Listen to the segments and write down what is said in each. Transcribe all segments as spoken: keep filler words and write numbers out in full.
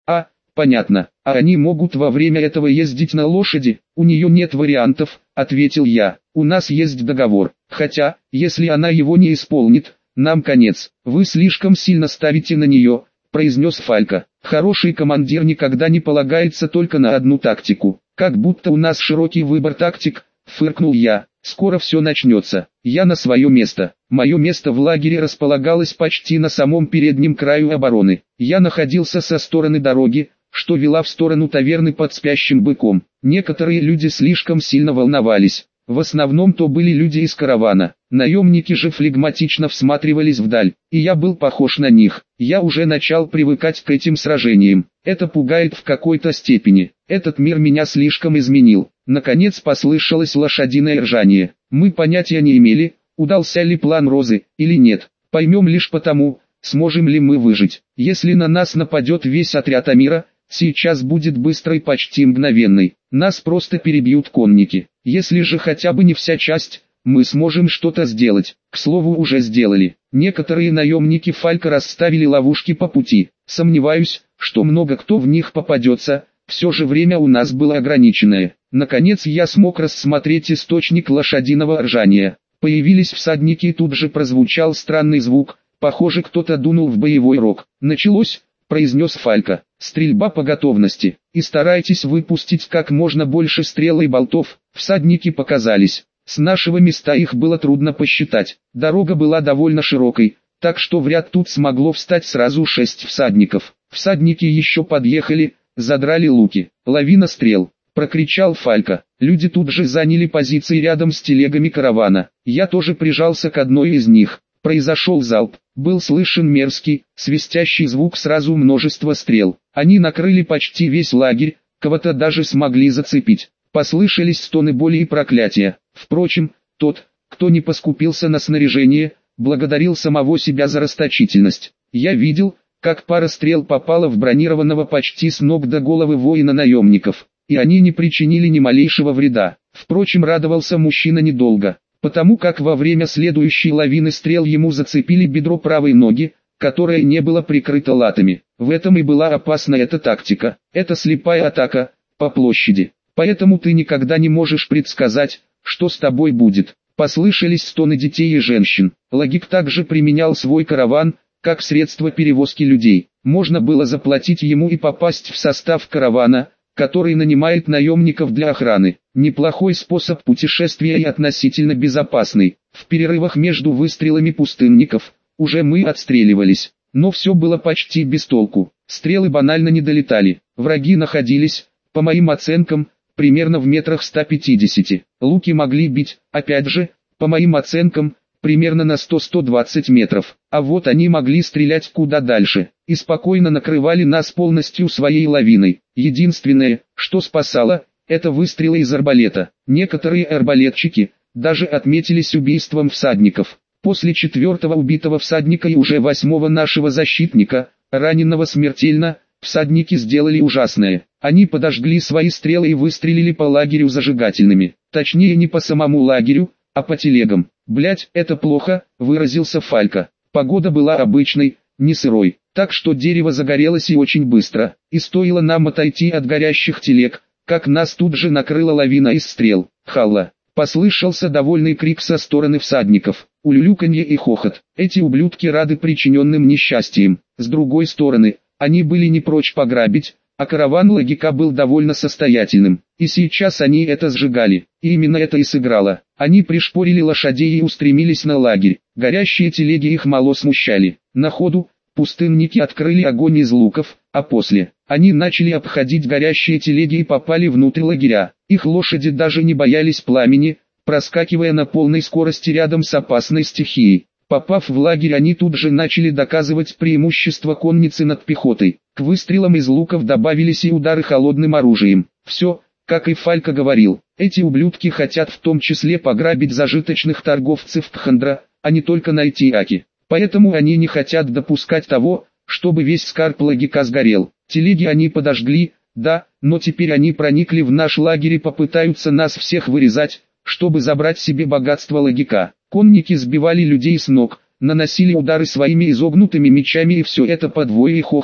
А, понятно, а они могут во время этого ездить на лошади? У нее нет вариантов, ответил я. У нас есть договор, хотя, если она его не исполнит, нам конец. Вы слишком сильно ставите на нее, произнес Фалька. Хороший командир никогда не полагается только на одну тактику. Как будто у нас широкий выбор тактик, фыркнул я. Скоро все начнется. Я на свое место. Мое место в лагере располагалось почти на самом переднем краю обороны. Я находился со стороны дороги, что вела в сторону таверны под спящим быком. Некоторые люди слишком сильно волновались. В основном то были люди из каравана. Наемники же флегматично всматривались вдаль, и я был похож на них. Я уже начал привыкать к этим сражениям. Это пугает в какой-то степени. Этот мир меня слишком изменил. Наконец послышалось лошадиное ржание. Мы понятия не имели, удался ли план Розы, или нет. Поймем лишь потому, сможем ли мы выжить. Если на нас нападет весь отряд Амира, сейчас будет быстрой, почти мгновенной. Нас просто перебьют конники. Если же хотя бы не вся часть, мы сможем что-то сделать. К слову, уже сделали. Некоторые наемники Фалька расставили ловушки по пути. Сомневаюсь, что много кто в них попадется. Все же время у нас было ограниченное. Наконец я смог рассмотреть источник лошадиного ржания. Появились всадники, и тут же прозвучал странный звук. Похоже, кто-то дунул в боевой рог. Началось, произнес Фалька. Стрельба по готовности. И старайтесь выпустить как можно больше стрел и болтов. Всадники показались. С нашего места их было трудно посчитать. Дорога была довольно широкой, так что в ряд тут смогло встать сразу шесть всадников. Всадники еще подъехали, задрали луки. Лавина стрел. Прокричал Фалька. Люди тут же заняли позиции рядом с телегами каравана. Я тоже прижался к одной из них. Произошел залп. Был слышен мерзкий, свистящий звук, сразу множество стрел. Они накрыли почти весь лагерь, кого-то даже смогли зацепить. Послышались стоны боли и проклятия. Впрочем, тот, кто не поскупился на снаряжение, благодарил самого себя за расточительность. Я видел, как пара стрел попала в бронированного почти с ног до головы воина наемников, и они не причинили ни малейшего вреда. Впрочем, радовался мужчина недолго, потому как во время следующей лавины стрел ему зацепили бедро правой ноги, которое не было прикрыто латами. В этом и была опасна эта тактика. Это слепая атака, по площади. Поэтому ты никогда не можешь предсказать, что с тобой будет. Послышались стоны детей и женщин. Лагик также применял свой караван, как средство перевозки людей. Можно было заплатить ему и попасть в состав каравана, который нанимает наемников для охраны. Неплохой способ путешествия и относительно безопасный. В перерывах между выстрелами пустынников, уже мы отстреливались. Но все было почти без толку. Стрелы банально не долетали. Враги находились, по моим оценкам, примерно в метрах ста пятидесяти. Луки могли бить, опять же, по моим оценкам, примерно на сто — сто двадцать метров. А вот они могли стрелять куда дальше, и спокойно накрывали нас полностью своей лавиной. Единственное, что спасало, это выстрелы из арбалета. Некоторые арбалетчики даже отметились убийством всадников. После четвертого убитого всадника и уже восьмого нашего защитника, раненого смертельно, всадники сделали ужасное. Они подожгли свои стрелы и выстрелили по лагерю зажигательными. Точнее, не по самому лагерю, а по телегам. «Блять, это плохо», — выразился Фалька. Погода была обычной, не сырой, так что дерево загорелось и очень быстро. И стоило нам отойти от горящих телег, как нас тут же накрыла лавина из стрел. «Халла!» — послышался довольный крик со стороны всадников. Улюлюканье и хохот. Эти ублюдки рады причиненным несчастьям. С другой стороны, они были не прочь пограбить, а караван Лагика был довольно состоятельным. И сейчас они это сжигали. И именно это и сыграло. Они пришпорили лошадей и устремились на лагерь. Горящие телеги их мало смущали. На ходу, пустынники открыли огонь из луков, а после, они начали обходить горящие телеги и попали внутрь лагеря. Их лошади даже не боялись пламени, проскакивая на полной скорости рядом с опасной стихией. Попав в лагерь, они тут же начали доказывать преимущество конницы над пехотой. К выстрелам из луков добавились и удары холодным оружием. Все, как и Фалька говорил, эти ублюдки хотят в том числе пограбить зажиточных торговцев Тхандра, а не только найти Аки. Поэтому они не хотят допускать того, чтобы весь скарб Лагика сгорел. Телеги они подожгли, да, но теперь они проникли в наш лагерь и попытаются нас всех вырезать, чтобы забрать себе богатство Лагика. Конники сбивали людей с ног, наносили удары своими изогнутыми мечами, и все это под вой и хохот,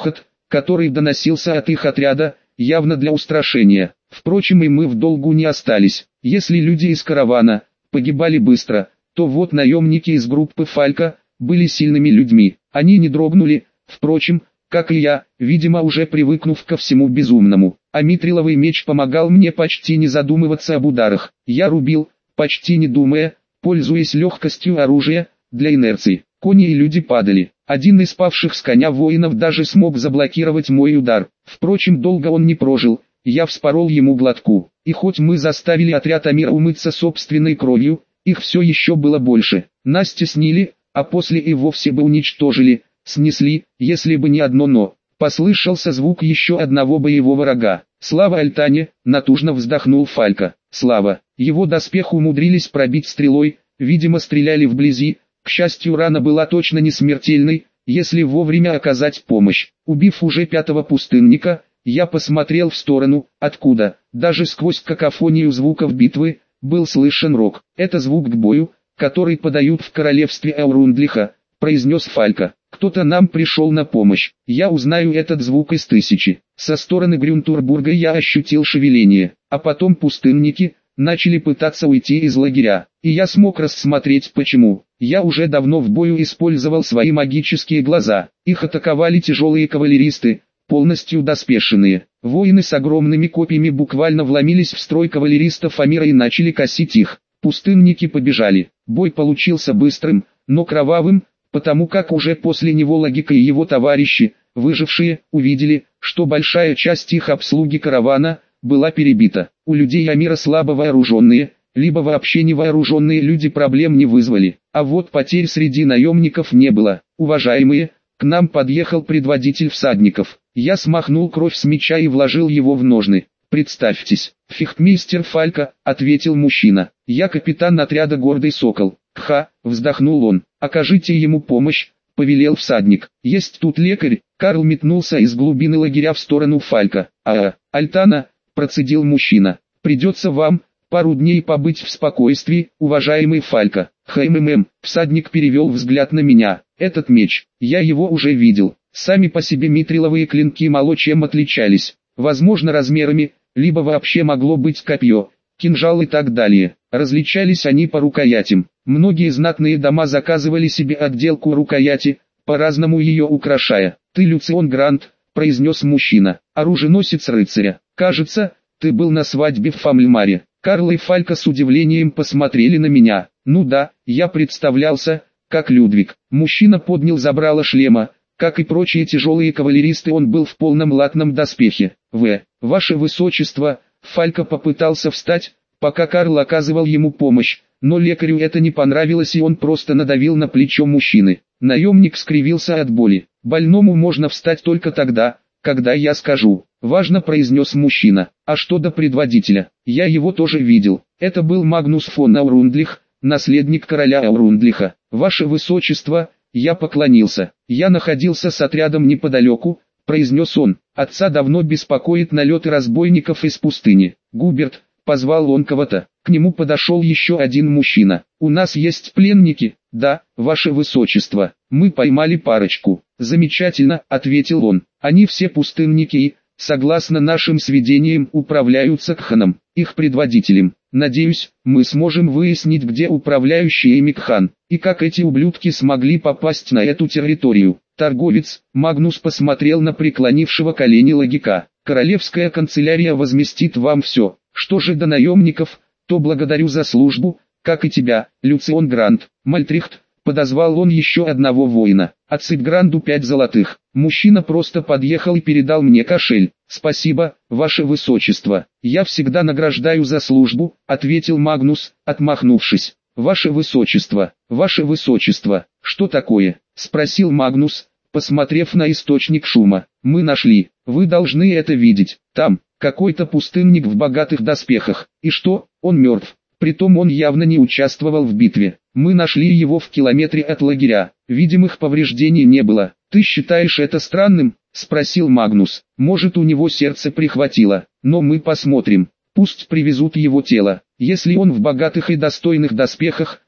который доносился от их отряда, явно для устрашения. Впрочем, и мы в долгу не остались. Если люди из каравана погибали быстро, то вот наемники из группы Фалька были сильными людьми. Они не дрогнули, впрочем, как и я, видимо уже привыкнув ко всему безумному. А митриловый меч помогал мне почти не задумываться об ударах. Я рубил, почти не думая, пользуясь легкостью оружия, для инерции. Кони и люди падали. Один из павших с коня воинов даже смог заблокировать мой удар. Впрочем, долго он не прожил, я вспорол ему глотку. И хоть мы заставили отряд Амира умыться собственной кровью, их все еще было больше. Нас теснили, а после и вовсе бы уничтожили, снесли, если бы не одно «но». Послышался звук еще одного боевого рога. «Слава Альтане!» — натужно вздохнул Фалька. «Слава!» Его доспех умудрились пробить стрелой, видимо стреляли вблизи. К счастью, рана была точно не смертельной, если вовремя оказать помощь. Убив уже пятого пустынника, я посмотрел в сторону, откуда, даже сквозь какофонию звуков битвы, был слышен рог. «Это звук к бою, который подают в королевстве Аурундлиха», — произнес Фалька. «Кто-то нам пришел на помощь. Я узнаю этот звук из тысячи». Со стороны Грюнтурбурга я ощутил шевеление, а потом пустынники начали пытаться уйти из лагеря, и я смог рассмотреть почему. Я уже давно в бою использовал свои магические глаза. Их атаковали тяжелые кавалеристы, полностью доспешенные. Воины с огромными копьями буквально вломились в строй кавалеристов Амира и начали косить их. Пустынники побежали. Бой получился быстрым, но кровавым, потому как уже после него Логика и его товарищи, выжившие, увидели, что большая часть их обслуги каравана была перебита. У людей Амира слабо вооруженные, либо вообще не вооруженные люди проблем не вызвали. А вот потерь среди наемников не было. «Уважаемые, к нам подъехал предводитель всадников». Я смахнул кровь с меча и вложил его в ножны. «Представьтесь, фехтмейстер Фалька», — ответил мужчина. «Я капитан отряда Гордый Сокол». «Ха», — вздохнул он. «Окажите ему помощь», — повелел всадник. «Есть тут лекарь». Карл метнулся из глубины лагеря в сторону Фалька. «А, Альтана», — процедил мужчина. «Придется вам пару дней побыть в спокойствии, уважаемый Фалька». «Хммм», — всадник перевел взгляд на меня. «Этот меч, я его уже видел. Сами по себе митриловые клинки мало чем отличались. Возможно размерами, либо вообще могло быть копье, кинжал и так далее. Различались они по рукоятям. Многие знатные дома заказывали себе отделку рукояти, по-разному ее украшая. «Ты Люцион Грант», — произнес мужчина, — «оруженосец рыцаря. Кажется, ты был на свадьбе в Фамльмаре». Карл и Фалька с удивлением посмотрели на меня. «Ну да, я представлялся, как Людвиг». Мужчина поднял забрало шлема. Как и прочие тяжелые кавалеристы, он был в полном латном доспехе. «В, ваше высочество», — Фалька попытался встать, пока Карл оказывал ему помощь, но лекарю это не понравилось и он просто надавил на плечо мужчины. Наемник скривился от боли. «Больному можно встать только тогда, когда я скажу», — важно произнес мужчина. «А что до предводителя? Я его тоже видел. Это был Магнус фон Аурундлих, наследник короля Аурундлиха. Ваше высочество». Я поклонился. «Я находился с отрядом неподалеку», — произнес он. «Отца давно беспокоит налеты разбойников из пустыни». «Губерт», — позвал он кого-то. К нему подошел еще один мужчина. «У нас есть пленники?» «Да, ваше высочество. Мы поймали парочку». «Замечательно», — ответил он. «Они все пустынники и, согласно нашим сведениям, управляются Кханом, их предводителем. Надеюсь, мы сможем выяснить, где управляющий ими Кхан, и как эти ублюдки смогли попасть на эту территорию». Торговец, Магнус посмотрел на преклонившего колени Логика. «Королевская канцелярия возместит вам все. Что же до наемников, то благодарю за службу, как и тебя, Люцион Грант». «Мальтрихт», — подозвал он еще одного воина. «Отсыпь Гранду пять золотых». Мужчина просто подъехал и передал мне кошель. «Спасибо, ваше высочество. Я всегда награждаю за службу», — ответил Магнус, отмахнувшись. «Ваше высочество, ваше высочество, что такое?» — спросил Магнус, посмотрев на источник шума. «Мы нашли, вы должны это видеть. Там, какой-то пустынник в богатых доспехах. И что, он мертв? Притом он явно не участвовал в битве. Мы нашли его в километре от лагеря. Видимых повреждений не было. Ты считаешь это странным?» — спросил Магнус. «Может, у него сердце прихватило, но мы посмотрим. Пусть привезут его тело. Если он в богатых и достойных доспехах,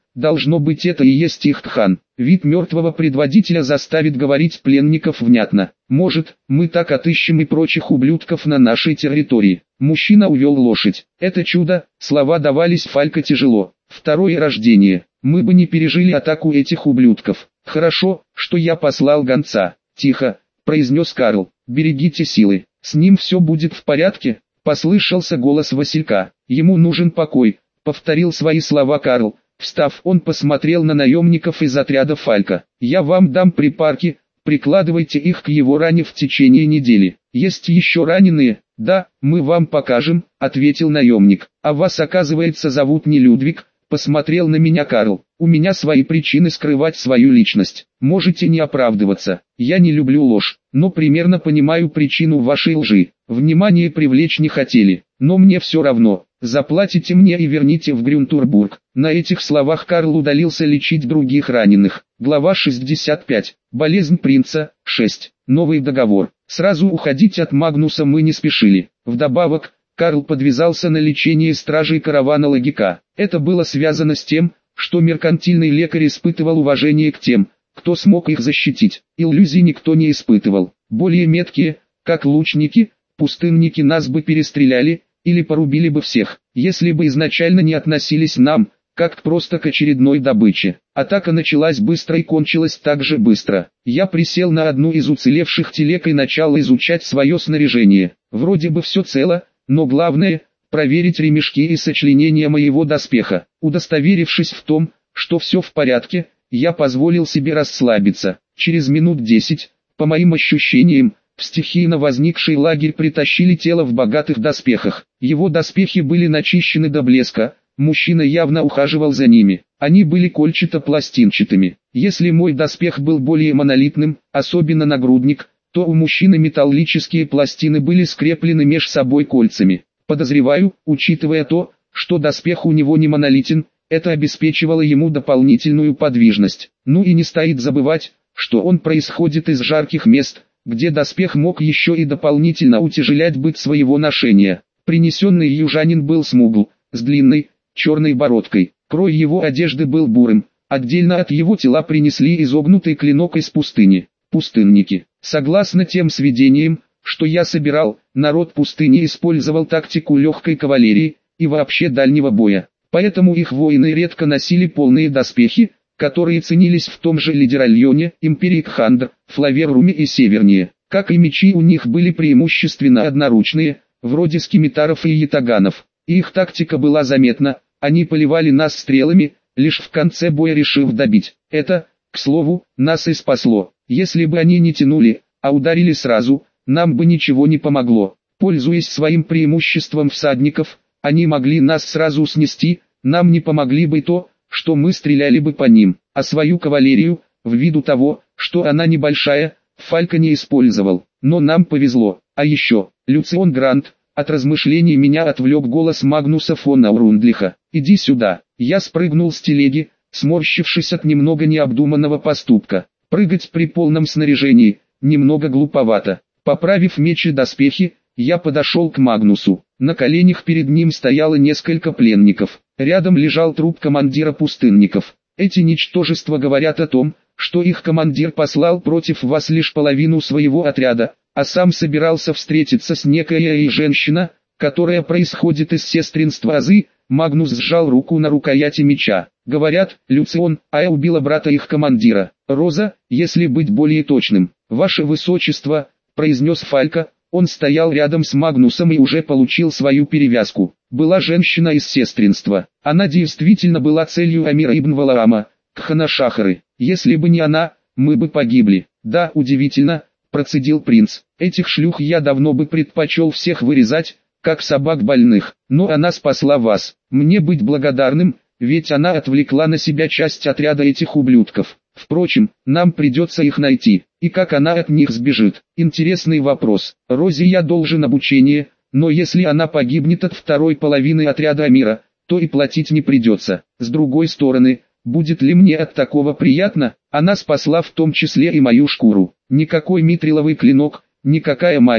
должно быть это и есть их Тхан. Вид мертвого предводителя заставит говорить пленников внятно. Может, мы так отыщем и прочих ублюдков на нашей территории. Мужчина увел лошадь. Это чудо, слова давались Фалька тяжело. Второе рождение. Мы бы не пережили атаку этих ублюдков. Хорошо, что я послал гонца. Тихо, произнес Карл. Берегите силы. С ним все будет в порядке. Послышался голос Василька. Ему нужен покой, повторил свои слова Карл. Встав, он посмотрел на наемников из отряда Фалька. «Я вам дам припарки, прикладывайте их к его ране в течение недели. Есть еще раненые?» «Да, мы вам покажем», — ответил наемник. «А вас, оказывается, зовут не Людвиг», — посмотрел на меня Карл. «У меня свои причины скрывать свою личность. Можете не оправдываться. Я не люблю ложь, но примерно понимаю причину вашей лжи. Внимание привлечь не хотели, но мне все равно. Заплатите мне и верните в Грюнтурбург». На этих словах Карл удалился лечить других раненых. Глава шестьдесят пять. Болезнь принца. шесть. Новый договор. Сразу уходить от Магнуса мы не спешили. Вдобавок, Карл подвязался на лечение стражей каравана Логика. Это было связано с тем, что меркантильный лекарь испытывал уважение к тем, кто смог их защитить. Иллюзий никто не испытывал. Более меткие, как лучники, пустынники нас бы перестреляли, или порубили бы всех, если бы изначально не относились к нам, как просто к очередной добыче. Атака началась быстро и кончилась так же быстро. Я присел на одну из уцелевших телег и начал изучать свое снаряжение. Вроде бы все цело, но главное – проверить ремешки и сочленения моего доспеха. Удостоверившись в том, что все в порядке, я позволил себе расслабиться. Через минут десять, по моим ощущениям, в стихийно возникший лагерь притащили тело в богатых доспехах. Его доспехи были начищены до блеска, мужчина явно ухаживал за ними. Они были кольчато-пластинчатыми. Если мой доспех был более монолитным, особенно нагрудник, то у мужчины металлические пластины были скреплены меж собой кольцами. Подозреваю, учитывая то, что доспех у него не монолитен, это обеспечивало ему дополнительную подвижность. Ну и не стоит забывать, что он происходит из жарких мест, где доспех мог еще и дополнительно утяжелять быт своего ношения. Принесенный южанин был смугл, с длинной, черной бородкой. Крой его одежды был бурым. Отдельно от его тела принесли изогнутый клинок из пустыни. Пустынники. Согласно тем сведениям, что я собирал, народ пустыни использовал тактику легкой кавалерии и вообще дальнего боя. Поэтому их воины редко носили полные доспехи, которые ценились в том же Лидеральоне, Империи Кхандр, Флаверруме и севернее. Как и мечи у них были преимущественно одноручные, вроде скимитаров и ятаганов. Их тактика была заметна, они поливали нас стрелами, лишь в конце боя решив добить. Это, к слову, нас и спасло. Если бы они не тянули, а ударили сразу, нам бы ничего не помогло. Пользуясь своим преимуществом всадников, они могли нас сразу снести, нам не помогли бы то, что мы стреляли бы по ним, а свою кавалерию, ввиду того, что она небольшая, Фалька не использовал. Но нам повезло. А еще, Люцион Грант, от размышлений меня отвлек голос Магнуса фон Аурундлиха. «Иди сюда». Я спрыгнул с телеги, сморщившись от немного необдуманного поступка. Прыгать при полном снаряжении, немного глуповато. Поправив меч и доспехи, я подошел к Магнусу. На коленях перед ним стояло несколько пленников. Рядом лежал труп командира пустынников. Эти ничтожества говорят о том, что их командир послал против вас лишь половину своего отряда, а сам собирался встретиться с некой женщина, которая происходит из сестринства Азы. Магнус сжал руку на рукояти меча. Говорят, Люцион, Ая убила брата их командира. Роза, если быть более точным. «Ваше высочество», — произнес Фалька, он стоял рядом с Магнусом и уже получил свою перевязку. Была женщина из сестринства. Она действительно была целью Амира ибн Валаама, Кхана Шахары. Если бы не она, мы бы погибли. Да, удивительно, процедил принц. Этих шлюх я давно бы предпочел всех вырезать, как собак больных. Но она спасла вас. Мне быть благодарным, ведь она отвлекла на себя часть отряда этих ублюдков. Впрочем, нам придется их найти. И как она от них сбежит? Интересный вопрос. Розе я должен обучение, но если она погибнет от второй половины отряда Амира, то и платить не придется. С другой стороны, будет ли мне от такого приятно? Она спасла в том числе и мою шкуру. Никакой митриловый клинок, никакая магия,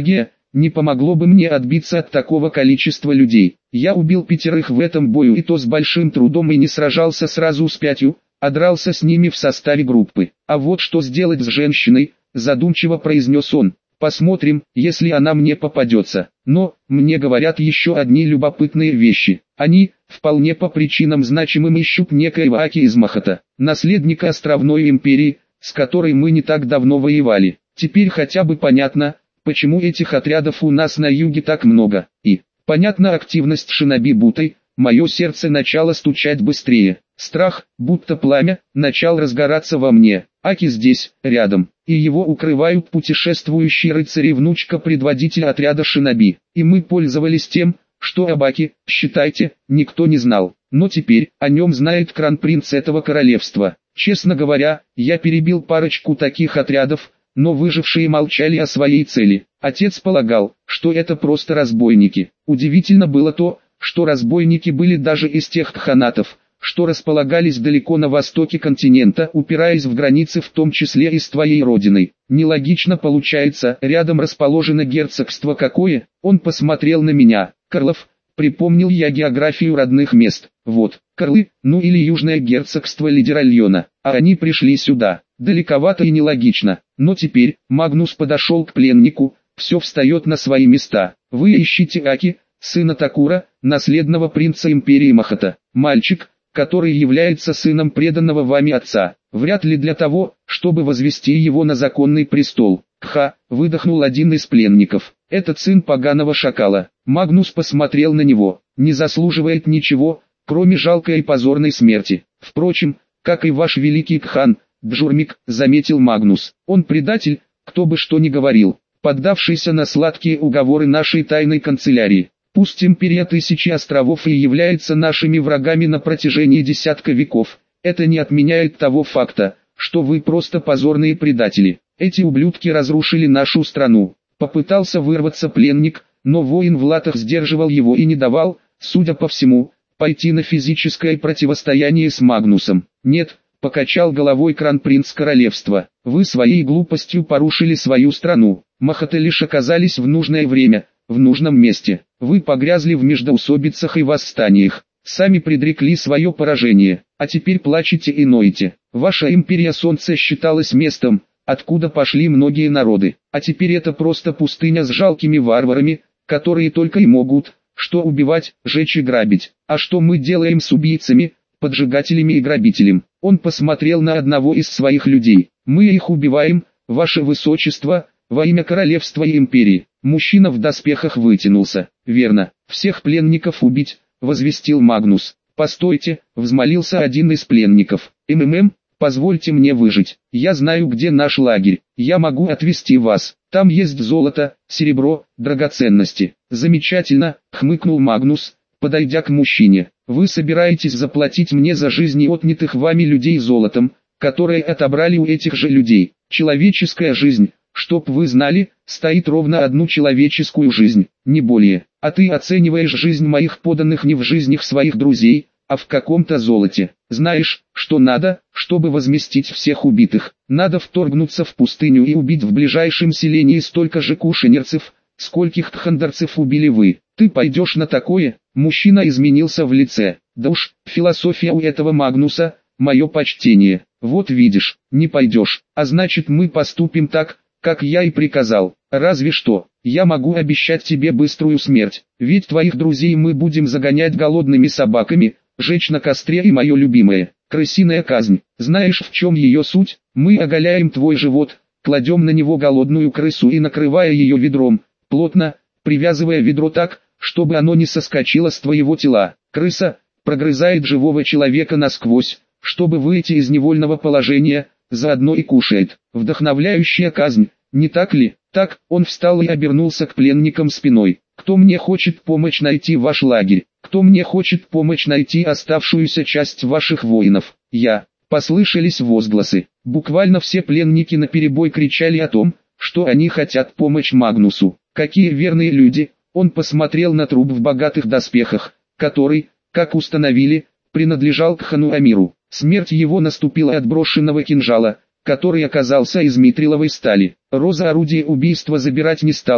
не помогло бы мне отбиться от такого количества людей. Я убил пятерых в этом бою, и то с большим трудом, и не сражался сразу с пятью, а дрался с ними в составе группы. А вот что сделать с женщиной, задумчиво произнес он. Посмотрим, если она мне попадется. Но, мне говорят еще одни любопытные вещи. Они, вполне по причинам значимым, ищут некоего Аки из Махата, наследника островной империи, с которой мы не так давно воевали. Теперь хотя бы понятно, почему этих отрядов у нас на юге так много. И, понятна активность шиноби Бутай, мое сердце начало стучать быстрее. Страх, будто пламя, начал разгораться во мне. Аки здесь, рядом, и его укрывают путешествующие рыцари, внучка предводителя отряда шиноби. И мы пользовались тем, что об Аки, считайте, никто не знал. Но теперь о нем знает кронпринц этого королевства. Честно говоря, я перебил парочку таких отрядов, но выжившие молчали о своей цели. Отец полагал, что это просто разбойники. Удивительно было то, что разбойники были даже из тех кханатов, что располагались далеко на востоке континента, упираясь в границы, в том числе и с твоей родиной. Нелогично получается, рядом расположено герцогство какое? Он посмотрел на меня. Карлов, припомнил я географию родных мест. Вот, Карлы, ну или южное герцогство Лидеральона. А они пришли сюда. Далековато и нелогично. Но теперь, Магнус подошел к пленнику, все встает на свои места. Вы ищите Аки, сына Такура, наследного принца империи Махата. Мальчик, который является сыном преданного вами отца, вряд ли для того, чтобы возвести его на законный престол. Ха, выдохнул один из пленников. Этот сын поганого шакала. Магнус посмотрел на него. Не заслуживает ничего, кроме жалкой и позорной смерти. Впрочем, как и ваш великий Кхан, Джурмик, заметил Магнус. Он предатель, кто бы что ни говорил, поддавшийся на сладкие уговоры нашей тайной канцелярии. Пусть империя Тысячи Островов и является нашими врагами на протяжении десятка веков, это не отменяет того факта, что вы просто позорные предатели. Эти ублюдки разрушили нашу страну. Попытался вырваться пленник, но воин в латах сдерживал его и не давал, судя по всему, пойти на физическое противостояние с Магнусом. Нет, покачал головой кронпринц королевства. Вы своей глупостью порушили свою страну. Махаты лишь оказались в нужное время, в нужном месте. Вы погрязли в междоусобицах и восстаниях. Сами предрекли свое поражение, а теперь плачете и ноете. Ваша империя Солнца считалась местом, откуда пошли многие народы. А теперь это просто пустыня с жалкими варварами, которые только и могут, что убивать, жечь и грабить. А что мы делаем с убийцами, поджигателями и грабителем? Он посмотрел на одного из своих людей. Мы их убиваем, ваше высочество, во имя королевства и империи. Мужчина в доспехах вытянулся. Верно, всех пленников убить, возвестил Магнус. Постойте, взмолился один из пленников. МММ, позвольте мне выжить. Я знаю, где наш лагерь. Я могу отвезти вас. Там есть золото, серебро, драгоценности. Замечательно, хмыкнул Магнус, подойдя к мужчине. Вы собираетесь заплатить мне за жизни отнятых вами людей золотом, которое отобрали у этих же людей. Человеческая жизнь, чтоб вы знали, стоит ровно одну человеческую жизнь, не более. А ты оцениваешь жизнь моих подданных не в жизнях своих друзей, а в каком-то золоте. Знаешь, что надо, чтобы возместить всех убитых? Надо вторгнуться в пустыню и убить в ближайшем селении столько же кушанерцев, скольких тхандарцев убили вы. Ты пойдешь на такое? Мужчина изменился в лице. Да уж, философия у этого Магнуса, мое почтение. Вот видишь, не пойдешь, а значит мы поступим так, как я и приказал. Разве что, я могу обещать тебе быструю смерть, ведь твоих друзей мы будем загонять голодными собаками, жечь на костре, и мое любимое, крысиная казнь. Знаешь, в чем ее суть? Мы оголяем твой живот, кладем на него голодную крысу и, накрывая ее ведром, плотно, привязывая ведро так, чтобы оно не соскочило с твоего тела. Крыса прогрызает живого человека насквозь, чтобы выйти из невольного положения, заодно и кушает. Вдохновляющая казнь, не так ли? Так, он встал и обернулся к пленникам спиной. Кто мне хочет помочь найти ваш лагерь? Кто мне хочет помочь найти оставшуюся часть ваших воинов? Я. Послышались возгласы. Буквально все пленники наперебой кричали о том, что они хотят помочь Магнусу. Какие верные люди! Он посмотрел на труп в богатых доспехах, который, как установили, принадлежал к хану Амиру. Смерть его наступила от брошенного кинжала, который оказался из митриловой стали. Роза орудие убийства забирать не стала,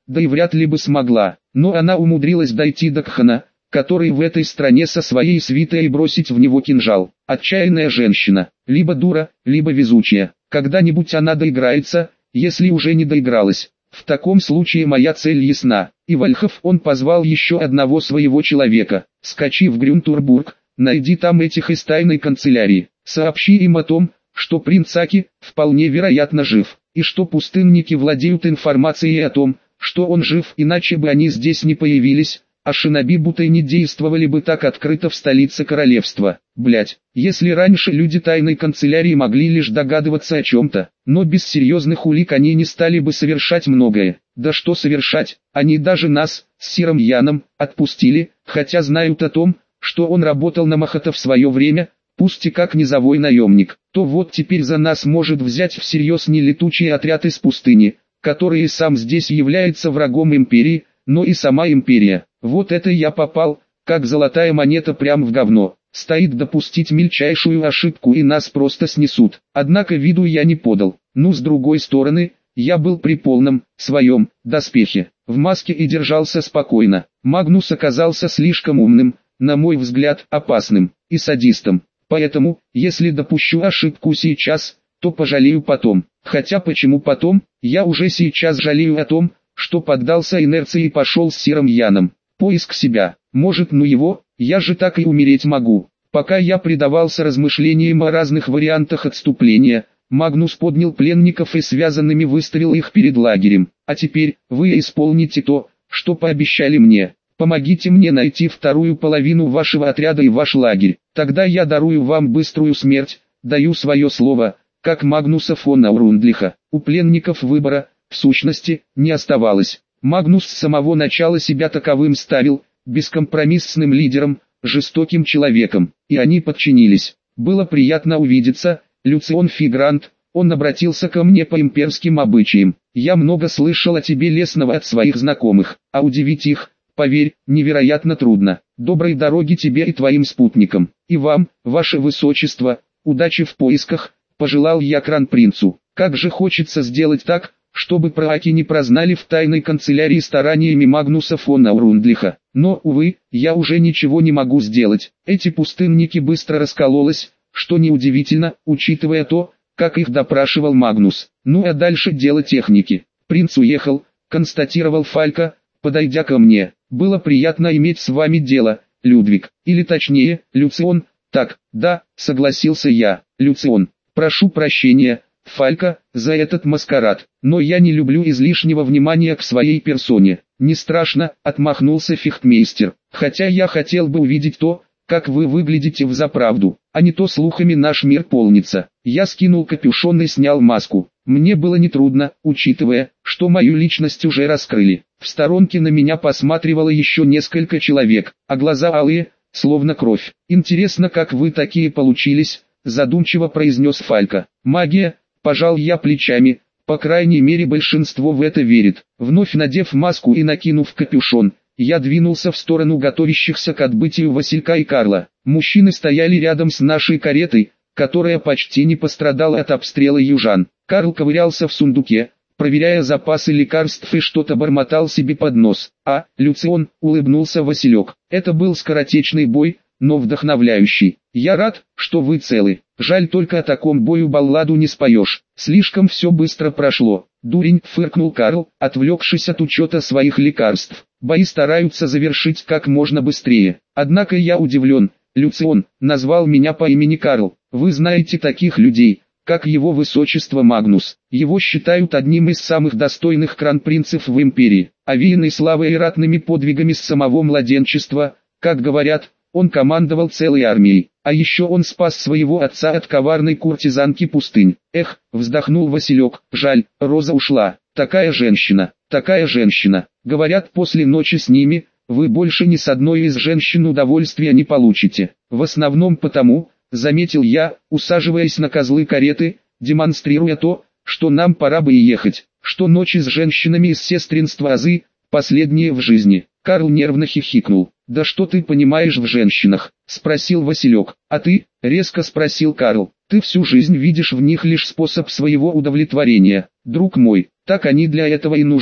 да и вряд ли бы смогла. Но она умудрилась дойти до Кхана, который в этой стране со своей свитой, и бросить в него кинжал. Отчаянная женщина, либо дура, либо везучая. Когда-нибудь она доиграется, если уже не доигралась. В таком случае моя цель ясна. И Вальхов он позвал еще одного своего человека. Скачи в Грюнтурбург, найди там этих из тайной канцелярии. Сообщи им о том, что принц Аки вполне вероятно жив, и что пустынники владеют информацией о том, что он жив, иначе бы они здесь не появились, а шиноби Бутай не действовали бы так открыто в столице королевства. Блять, если раньше люди тайной канцелярии могли лишь догадываться о чем-то, но без серьезных улик они не стали бы совершать многое. Да что совершать, они даже нас, с Сиром Яном, отпустили, хотя знают о том, что он работал на Махата в свое время, пусть и как низовой наемник. То вот теперь за нас может взять всерьез не летучий отряд из пустыни, который и сам здесь является врагом империи, но и сама империя. Вот это я попал, как золотая монета прям в говно. Стоит допустить мельчайшую ошибку и нас просто снесут. Однако виду я не подал. Ну, с другой стороны, я был при полном, своем, доспехе, в маске и держался спокойно. Магнус оказался слишком умным, на мой взгляд, опасным, и садистом. Поэтому, если допущу ошибку сейчас, то пожалею потом. Хотя почему потом, я уже сейчас жалею о том, что поддался инерции и пошел с Сиром Яном. Поиск себя, может ну его, я же так и умереть могу. Пока я предавался размышлениям о разных вариантах отступления, Магнус поднял пленников и связанными выставил их перед лагерем. А теперь, вы исполните то, что пообещали мне. Помогите мне найти вторую половину вашего отряда и ваш лагерь. Тогда я дарую вам быструю смерть, даю свое слово, как Магнуса фон Аурундлиха. У пленников выбора, в сущности, не оставалось. Магнус с самого начала себя таковым ставил, бескомпромиссным лидером, жестоким человеком, и они подчинились. Было приятно увидеться, Люцион Фигрант, он обратился ко мне по имперским обычаям. Я много слышал о тебе лестного от своих знакомых, а удивить их, поверь, невероятно трудно. Доброй дороги тебе и твоим спутникам, и вам, ваше высочество, удачи в поисках, пожелал я кронпринцу. Как же хочется сделать так, чтобы про Аки не прознали в тайной канцелярии стараниями Магнуса фон Аурундлиха. Но, увы, я уже ничего не могу сделать. Эти пустынники быстро раскололись, что неудивительно, учитывая то, как их допрашивал Магнус. Ну а дальше дело техники. Принц уехал, констатировал Фалька, подойдя ко мне. Было приятно иметь с вами дело, Людвиг, или точнее, Люцион. Так, да, согласился я. Люцион, прошу прощения, Фалька, за этот маскарад, но я не люблю излишнего внимания к своей персоне. Не страшно, отмахнулся фехтмейстер, хотя я хотел бы увидеть то, как вы выглядите взаправду, а не то слухами наш мир полнится. Я скинул капюшон и снял маску. Мне было нетрудно, учитывая, что мою личность уже раскрыли. В сторонке на меня посматривало еще несколько человек, а глаза алые, словно кровь. Интересно, как вы такие получились, задумчиво произнес Фалька. Магия, пожал я плечами, по крайней мере большинство в это верит. Вновь надев маску и накинув капюшон, я двинулся в сторону готовящихся к отбытию Василька и Карла. Мужчины стояли рядом с нашей каретой, которая почти не пострадала от обстрела южан. Карл ковырялся в сундуке, проверяя запасы лекарств, и что-то бормотал себе под нос. А, Люцион, улыбнулся Василек. Это был скоротечный бой, но вдохновляющий. Я рад, что вы целы. Жаль, только о таком бою балладу не споешь. Слишком все быстро прошло. Дурень, фыркнул Карл, отвлекшись от учета своих лекарств. Бои стараются завершить как можно быстрее. Однако я удивлен. Люцион назвал меня по имени Карл. Вы знаете таких людей, как его высочество Магнус. Его считают одним из самых достойных кронпринцев в империи. Овеянный славой и ратными подвигами с самого младенчества, как говорят, он командовал целой армией. А еще он спас своего отца от коварной куртизанки пустынь. Эх, вздохнул Василек, жаль, Роза ушла. Такая женщина, такая женщина. Говорят, после ночи с ними, вы больше ни с одной из женщин удовольствия не получите. В основном потому, заметил я, усаживаясь на козлы кареты, демонстрируя то, что нам пора бы и ехать, что ночи с женщинами из сестринства азы, последние в жизни. Карл нервно хихикнул. «Да что ты понимаешь в женщинах?» – спросил Василек. «А ты?» – резко спросил Карл. «Ты всю жизнь видишь в них лишь способ своего удовлетворения. Друг мой, так они для этого и нужны.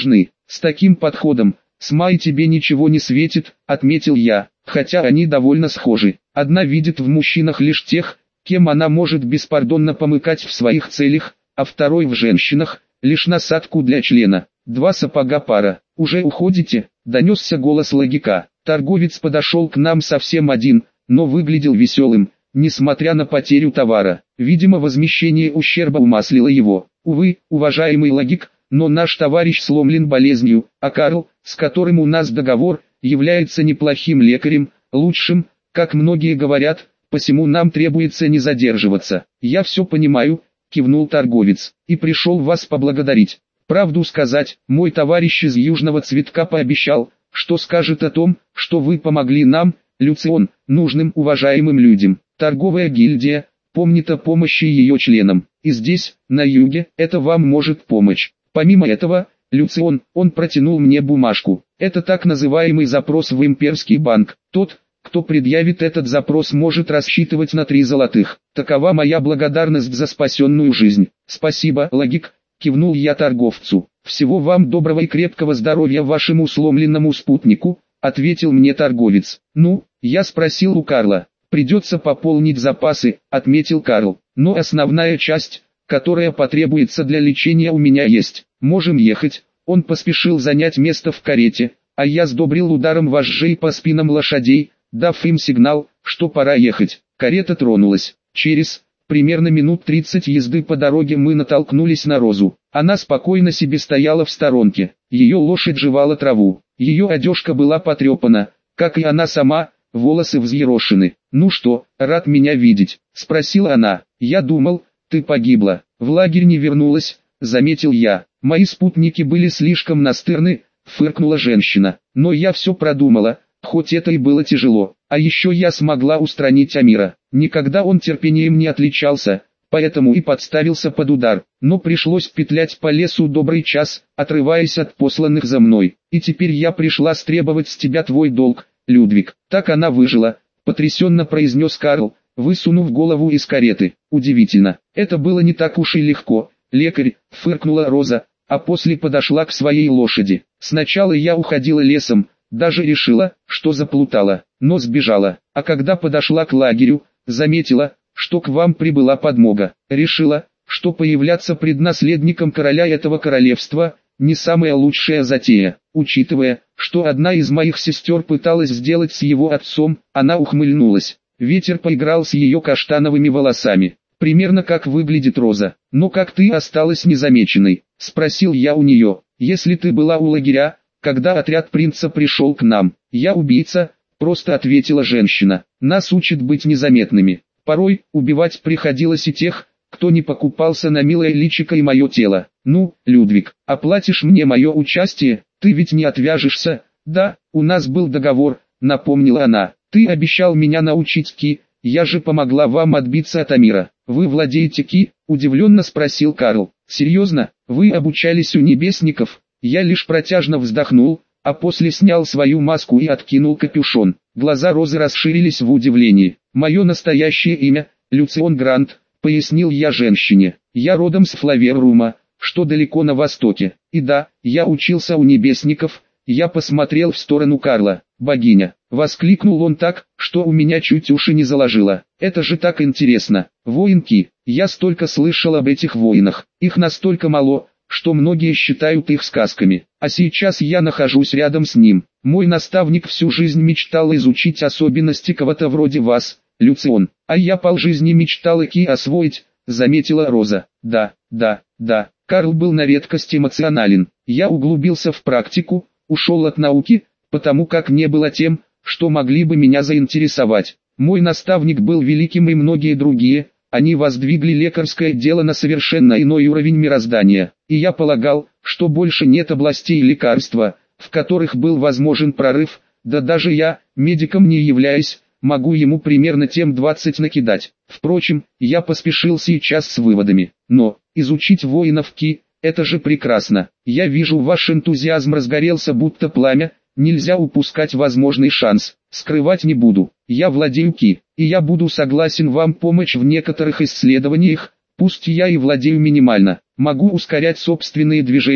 С таким подходом, с Май тебе ничего не светит, отметил я, хотя они довольно схожи. Одна видит в мужчинах лишь тех, кем она может беспардонно помыкать в своих целях, а второй в женщинах, лишь насадку для члена. Два сапога пара. Уже уходите? Донесся голос логика. Торговец подошел к нам совсем один, но выглядел веселым, несмотря на потерю товара. Видимо, возмещение ущерба умаслило его. Увы, уважаемый логик, но наш товарищ сломлен болезнью, а Карл, с которым у нас договор, является неплохим лекарем, лучшим, как многие говорят, посему нам требуется не задерживаться. Я все понимаю, кивнул торговец, и пришел вас поблагодарить. Правду сказать, мой товарищ из Южного Цветка пообещал, что скажет о том, что вы помогли нам, Люцион, нужным уважаемым людям. Торговая гильдия помнит о помощи ее членам, и здесь, на юге, это вам может помочь. Помимо этого, Люцион, он протянул мне бумажку. Это так называемый запрос в имперский банк. Тот, кто предъявит этот запрос, может рассчитывать на три золотых. Такова моя благодарность за спасенную жизнь. Спасибо, логик, кивнул я торговцу. Всего вам доброго и крепкого здоровья вашему сломленному спутнику, ответил мне торговец. Ну, я спросил у Карла. Придется пополнить запасы, отметил Карл. Но основная часть, которая потребуется для лечения, у меня есть. Можем ехать. Он поспешил занять место в карете, а я сдобрил ударом вожжей по спинам лошадей, дав им сигнал, что пора ехать. Карета тронулась. Через, примерно минут тридцать езды по дороге мы натолкнулись на Розу. Она спокойно себе стояла в сторонке. Ее лошадь жевала траву. Ее одежка была потрепана, как и она сама, волосы взъерошены. «Ну что, рад меня видеть?» – спросила она. «Я думал, ты погибла. В лагерь не вернулась», – заметил я. «Мои спутники были слишком настырны», – фыркнула женщина. «Но я все продумала, хоть это и было тяжело. А еще я смогла устранить Амира. Никогда он терпением не отличался, поэтому и подставился под удар. Но пришлось петлять по лесу добрый час, отрываясь от посланных за мной. И теперь я пришла стребовать с тебя твой долг, Людвиг». «Так она выжила», – потрясенно произнес Карл, высунув голову из кареты. «Удивительно. Это было не так уж и легко, лекарь», – фыркнула Роза, а после подошла к своей лошади. «Сначала я уходила лесом, даже решила, что заплутала, но сбежала. А когда подошла к лагерю, заметила, что к вам прибыла подмога. Решила, что появляться преднаследником короля этого королевства – не самая лучшая затея. Учитывая, что одна из моих сестер пыталась сделать с его отцом, она ухмыльнулась. Ветер поиграл с ее каштановыми волосами. Примерно как выглядит Роза. «Но как ты осталась незамеченной?» – спросил я у нее. «Если ты была у лагеря, когда отряд принца пришел к нам». «Я убийца», – просто ответила женщина. «Нас учат быть незаметными. Порой убивать приходилось и тех, кто не покупался на милое личико и мое тело. Ну, Людвиг, оплатишь мне мое участие? Ты ведь не отвяжешься?» «Да, у нас был договор», – напомнила она. «Ты обещал меня научить Ки, я же помогла вам отбиться от Амира». «Вы владеете Ки?» – удивленно спросил Карл. «Серьезно? Вы обучались у небесников?» Я лишь протяжно вздохнул, а после снял свою маску и откинул капюшон. Глаза Розы расширились в удивлении. «Мое настоящее имя – Люцион Грант», – пояснил я женщине. «Я родом с Флаверрума, что далеко на востоке. И да, я учился у небесников». Я посмотрел в сторону Карла. «Богиня!» — воскликнул он так, что у меня чуть уши не заложило. «Это же так интересно! Воинки! Я столько слышал об этих воинах. Их настолько мало, что многие считают их сказками. А сейчас я нахожусь рядом с ним. Мой наставник всю жизнь мечтал изучить особенности кого-то вроде вас, Люцион. А я полжизни мечтал Ки освоить», — заметила Роза. «Да, да, да». Карл был на редкость эмоционален. Я углубился в практику, ушел от науки, потому как не было тем, что могли бы меня заинтересовать. Мой наставник был великим и многие другие, они воздвигли лекарское дело на совершенно иной уровень мироздания. И я полагал, что больше нет областей лекарства, в которых был возможен прорыв, да даже я, медиком не являясь, могу ему примерно тем двадцать накидать. Впрочем, я поспешил сейчас с выводами. Но, изучить воинов Ки, это же прекрасно. Я вижу, ваш энтузиазм разгорелся будто пламя, нельзя упускать возможный шанс. Скрывать не буду. Я владею Ки, и я буду согласен вам помочь в некоторых исследованиях, пусть я и владею минимально. Могу ускорять собственные движения,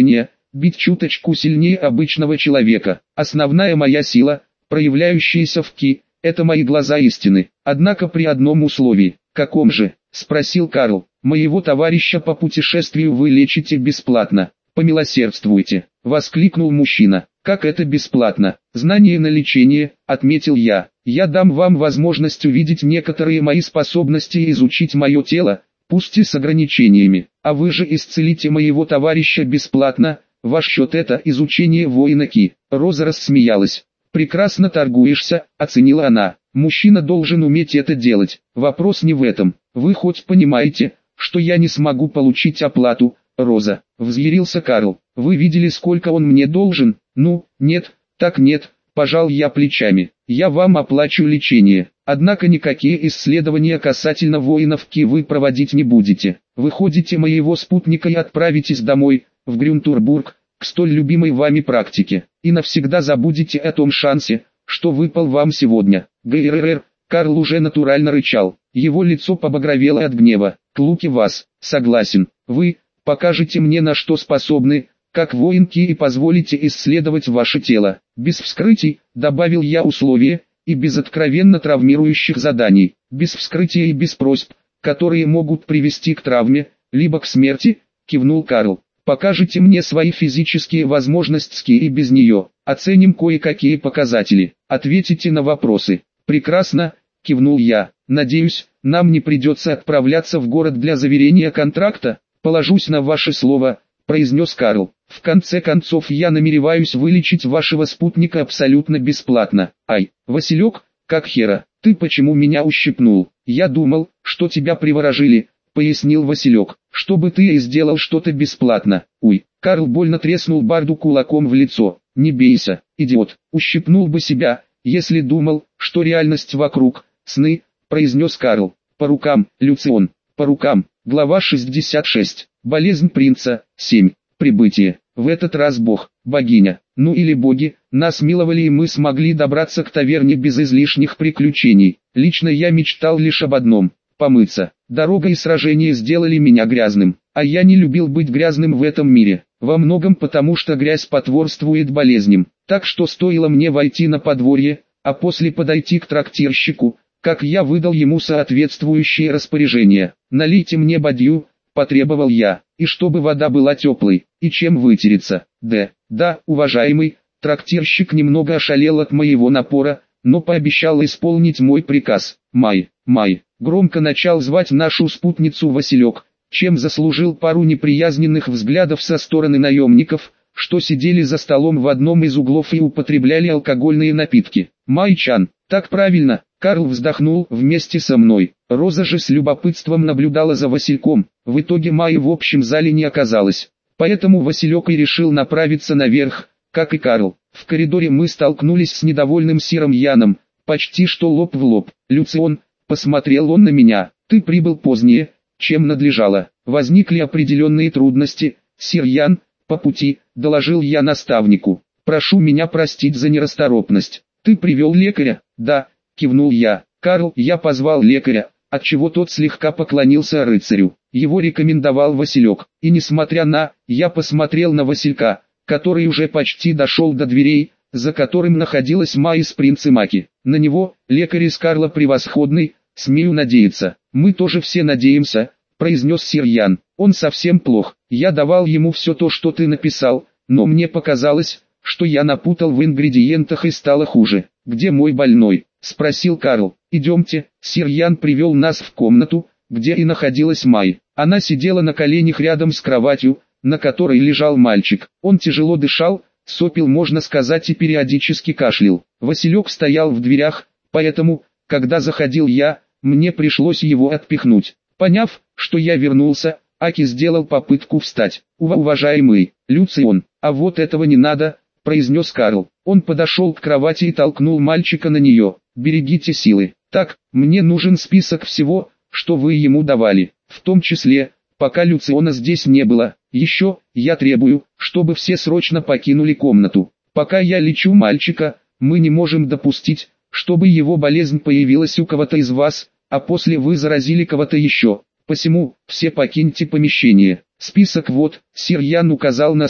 бить чуточку сильнее обычного человека. Основная моя сила, проявляющаяся в ки, это мои глаза истины. Однако при одном условии. Каком же? Спросил Карл. Моего товарища по путешествию вы лечите бесплатно. Помилосердствуйте, воскликнул мужчина. Как это бесплатно? Знание на лечение, отметил я. Я дам вам возможность увидеть некоторые мои способности и изучить мое тело, пусть и с ограничениями. А вы же исцелите моего товарища бесплатно. Ваш счет это изучение воина ки. Роза рассмеялась. Прекрасно торгуешься, оценила она. Мужчина должен уметь это делать. Вопрос не в этом. Вы хоть понимаете, что я не смогу получить оплату, Роза? Взъярился Карл. Вы видели, сколько он мне должен? Ну, нет, так нет, пожал я плечами. Я вам оплачу лечение. Однако никакие исследования касательно воинов ки вы проводить не будете. Выходите моего спутника и отправитесь домой, в Грюнтурбург, к столь любимой вами практике. И навсегда забудете о том шансе, что выпал вам сегодня. ГРР, Карл уже натурально рычал. Его лицо побагровело от гнева. Клуки вас, согласен. Вы покажете мне, на что способны, как воин ки, и позволите исследовать ваше тело. Без вскрытий, добавил я условие, и без откровенно травмирующих заданий. Без вскрытия и без просьб, которые могут привести к травме, либо к смерти, кивнул Карл. Покажите мне свои физические возможности и без нее. Оценим кое-какие показатели. Ответите на вопросы. Прекрасно, кивнул я. Надеюсь, нам не придется отправляться в город для заверения контракта. Положусь на ваше слово, произнес Карл. В конце концов я намереваюсь вылечить вашего спутника абсолютно бесплатно. Ай, Василек, как хера, ты почему меня ущипнул? Я думал, что тебя приворожили, пояснил Василек, чтобы ты и сделал что-то бесплатно. Уй, Карл больно треснул Барду кулаком в лицо. Не бейся, идиот, ущипнул бы себя, если думал, что реальность вокруг, сны, произнес Карл. По рукам, Люцион, по рукам. Глава шестьдесят шесть. Болезнь принца. семь. Прибытие. В этот раз бог, богиня, ну или боги, нас миловали, и мы смогли добраться к таверне без излишних приключений. Лично я мечтал лишь об одном – помыться. Дорога и сражение сделали меня грязным, а я не любил быть грязным в этом мире. Во многом потому, что грязь потворствует болезням. Так что стоило мне войти на подворье, а после подойти к трактирщику, как я выдал ему соответствующие распоряжения. «Налейте мне бадью», — потребовал я, — «и чтобы вода была теплой, и чем вытереться». «Да, да, уважаемый», трактирщик немного ошалел от моего напора, но пообещал исполнить мой приказ. «Май, Май», громко начал звать нашу спутницу Василек, чем заслужил пару неприязненных взглядов со стороны наемников, что сидели за столом в одном из углов и употребляли алкогольные напитки. «Май-чан, так правильно». Карл вздохнул вместе со мной. Роза же с любопытством наблюдала за Васильком. В итоге Майи в общем зале не оказалось. Поэтому Василек и решил направиться наверх, как и Карл. В коридоре мы столкнулись с недовольным Сиром Яном, почти что лоб в лоб. «Люцион», посмотрел он на меня, — «ты прибыл позднее, чем надлежало. Возникли определенные трудности, Сир Ян, по пути», — доложил я наставнику. «Прошу меня простить за нерасторопность. Ты привел лекаря?» «Да», — кивнул я. «Карл, я позвал лекаря», отчего тот слегка поклонился рыцарю. Его рекомендовал Василек. И несмотря на, я посмотрел на Василька, который уже почти дошел до дверей, за которым находилась Майя с принцем Аки. На него, лекарь из Карла превосходный, смею надеяться. «Мы тоже все надеемся», — произнес Сир Ян. «Он совсем плох. Я давал ему все то, что ты написал, но мне показалось, что я напутал в ингредиентах и стало хуже». «Где мой больной?» — спросил Карл. «Идемте». Сир Ян привел нас в комнату, где и находилась Май. Она сидела на коленях рядом с кроватью, на которой лежал мальчик. Он тяжело дышал, сопел, можно сказать, и периодически кашлял. Василек стоял в дверях, поэтому, когда заходил я, мне пришлось его отпихнуть. Поняв, что я вернулся, Аки сделал попытку встать. «Ува, уважаемый, Люцион, а вот этого не надо», — произнес Карл. Он подошел к кровати и толкнул мальчика на нее. «Берегите силы. Так, мне нужен список всего, что вы ему давали, в том числе, пока Люциона здесь не было. Еще, я требую, чтобы все срочно покинули комнату. Пока я лечу мальчика, мы не можем допустить, чтобы его болезнь появилась у кого-то из вас, а после вы заразили кого-то еще. Посему, все покиньте помещение». «Список вот», — Сир Ян указал на стол.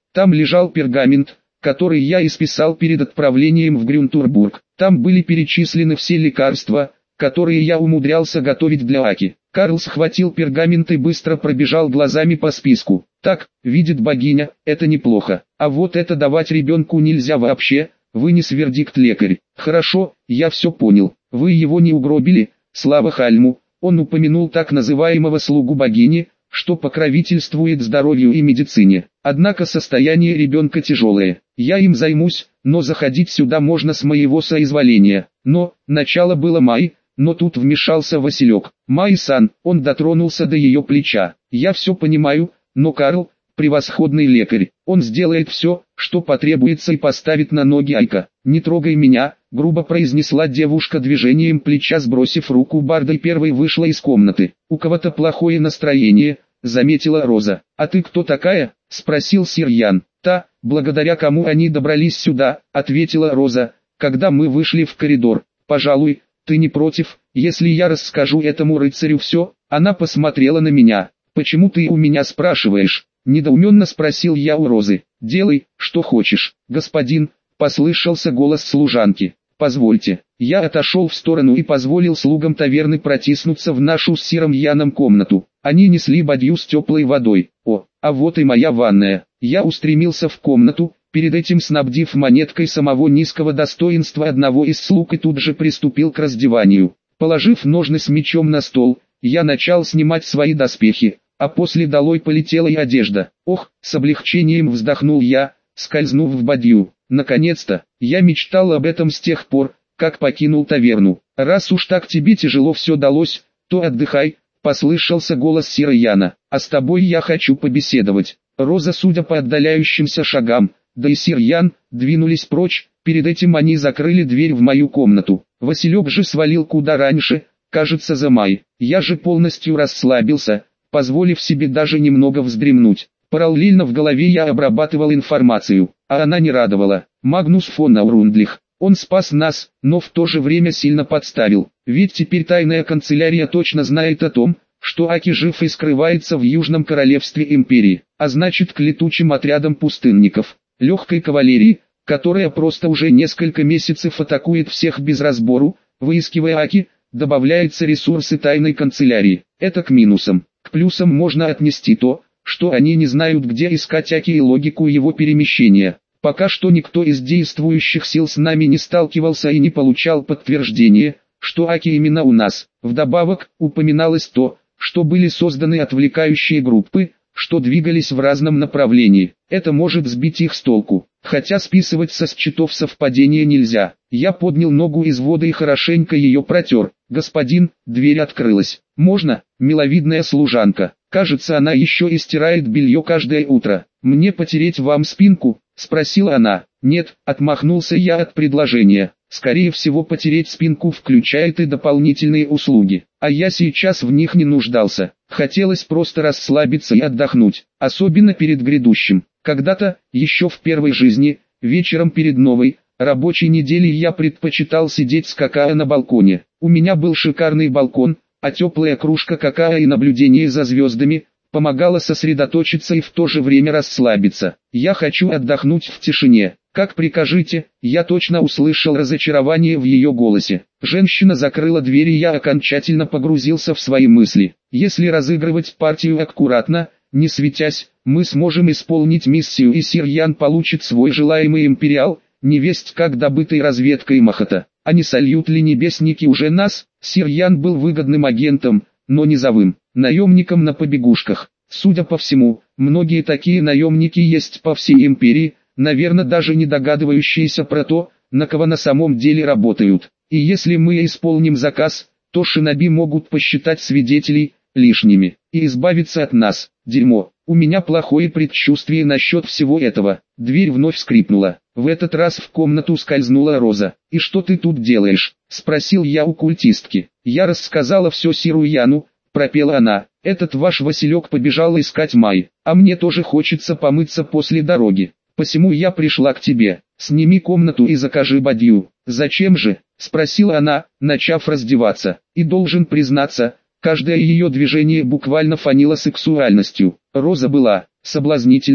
Там лежал пергамент, который я исписал перед отправлением в Грюнтурбург. Там были перечислены все лекарства, которые я умудрялся готовить для Аки. Карл схватил пергамент и быстро пробежал глазами по списку. Так, видит богиня, это неплохо. А вот это давать ребенку нельзя вообще, вынес вердикт лекарь. Хорошо, я все понял. Вы его не угробили, слава Хальму. Он упомянул так называемого слугу богини, что покровительствует здоровью и медицине. Однако состояние ребенка тяжелое. Я им займусь, но заходить сюда можно с моего соизволения. Но, начало было май, но тут вмешался Василек. Май-сан, он дотронулся до ее плеча. Я все понимаю, но Карл, превосходный лекарь, он сделает все, что потребуется и поставит на ноги Айка. Не трогай меня, грубо произнесла девушка движением плеча, сбросив руку Барда, и первой вышла из комнаты. У кого-то плохое настроение, заметила Роза. А ты кто такая? Спросил Сирьян. Та, благодаря кому они добрались сюда, ответила Роза, когда мы вышли в коридор. Пожалуй, ты не против, если я расскажу этому рыцарю все? Она посмотрела на меня. Почему ты у меня спрашиваешь? Недоуменно спросил я у Розы. Делай, что хочешь, господин, послышался голос служанки. Позвольте. Я отошел в сторону и позволил слугам таверны протиснуться в нашу с Сиром Яном комнату. Они несли бадью с теплой водой. О, а вот и моя ванная. Я устремился в комнату, перед этим снабдив монеткой самого низкого достоинства одного из слуг, и тут же приступил к раздеванию. Положив ножны с мечом на стол, я начал снимать свои доспехи, а после долой полетела и одежда. Ох, с облегчением вздохнул я, скользнув в бадью. Наконец-то, я мечтал об этом с тех пор, как покинул таверну. Раз уж так тебе тяжело все далось, то отдыхай, послышался голос Сира Яна. А с тобой я хочу побеседовать. Роза, судя по отдаляющимся шагам, да и Сир Ян, двинулись прочь. Перед этим они закрыли дверь в мою комнату. Василек же свалил куда раньше, кажется, за май. Я же полностью расслабился, позволив себе даже немного вздремнуть. Параллельно в голове я обрабатывал информацию, а она не радовала. Магнус фон Аурундлих. Он спас нас, но в то же время сильно подставил. Ведь теперь тайная канцелярия точно знает о том, что Аки жив и скрывается в Южном Королевстве Империи. А значит, к летучим отрядам пустынников, легкой кавалерии, которая просто уже несколько месяцев атакует всех без разбору, выискивая Аки, добавляются ресурсы тайной канцелярии. Это к минусам. К плюсам можно отнести то, что они не знают, где искать Аки и логику его перемещения. Пока что никто из действующих сил с нами не сталкивался и не получал подтверждения, что Аки именно у нас. Вдобавок, упоминалось то, что были созданы отвлекающие группы, что двигались в разном направлении. Это может сбить их с толку. Хотя списывать со счетов совпадения нельзя. Я поднял ногу из воды и хорошенько ее протер. «Господин, дверь открылась. Можно?» Миловидная служанка. Кажется, она еще и стирает белье каждое утро. «Мне потереть вам спинку?» — спросила она. «Нет», — отмахнулся я от предложения. «Скорее всего, потереть спинку включает и дополнительные услуги. А я сейчас в них не нуждался. Хотелось просто расслабиться и отдохнуть, особенно перед грядущим. Когда-то, еще в первой жизни, вечером перед новой, рабочей неделей я предпочитал сидеть с какао на балконе. У меня был шикарный балкон, а теплая кружка какао и наблюдение за звездами помогало сосредоточиться и в то же время расслабиться. Я хочу отдохнуть в тишине. Как прикажете?» Я точно услышал разочарование в ее голосе. Женщина закрыла дверь, и я окончательно погрузился в свои мысли. Если разыгрывать партию аккуратно, не светясь, мы сможем исполнить миссию, и Сир Ян получит свой желаемый империал, невесть как добытый разведкой Махата. А не сольют ли небесники уже нас? Сир Ян был выгодным агентом, но низовым, наемником на побегушках. Судя по всему, многие такие наемники есть по всей империи, наверное, даже не догадывающиеся про то, на кого на самом деле работают. И если мы исполним заказ, то шиноби могут посчитать свидетелей лишними и избавиться от нас. Дерьмо, у меня плохое предчувствие насчет всего этого. Дверь вновь скрипнула. В этот раз в комнату скользнула Роза. «И что ты тут делаешь?» — спросил я у культистки. «Я рассказала все Сиру Яну», — пропела она. «Этот ваш Василек побежал искать Май, а мне тоже хочется помыться после дороги. Посему я пришла к тебе. Сними комнату и закажи бадью». «Зачем же?» — спросила она, начав раздеваться. И должен признаться, каждое ее движение буквально фанило сексуальностью. Роза была соблазнительной,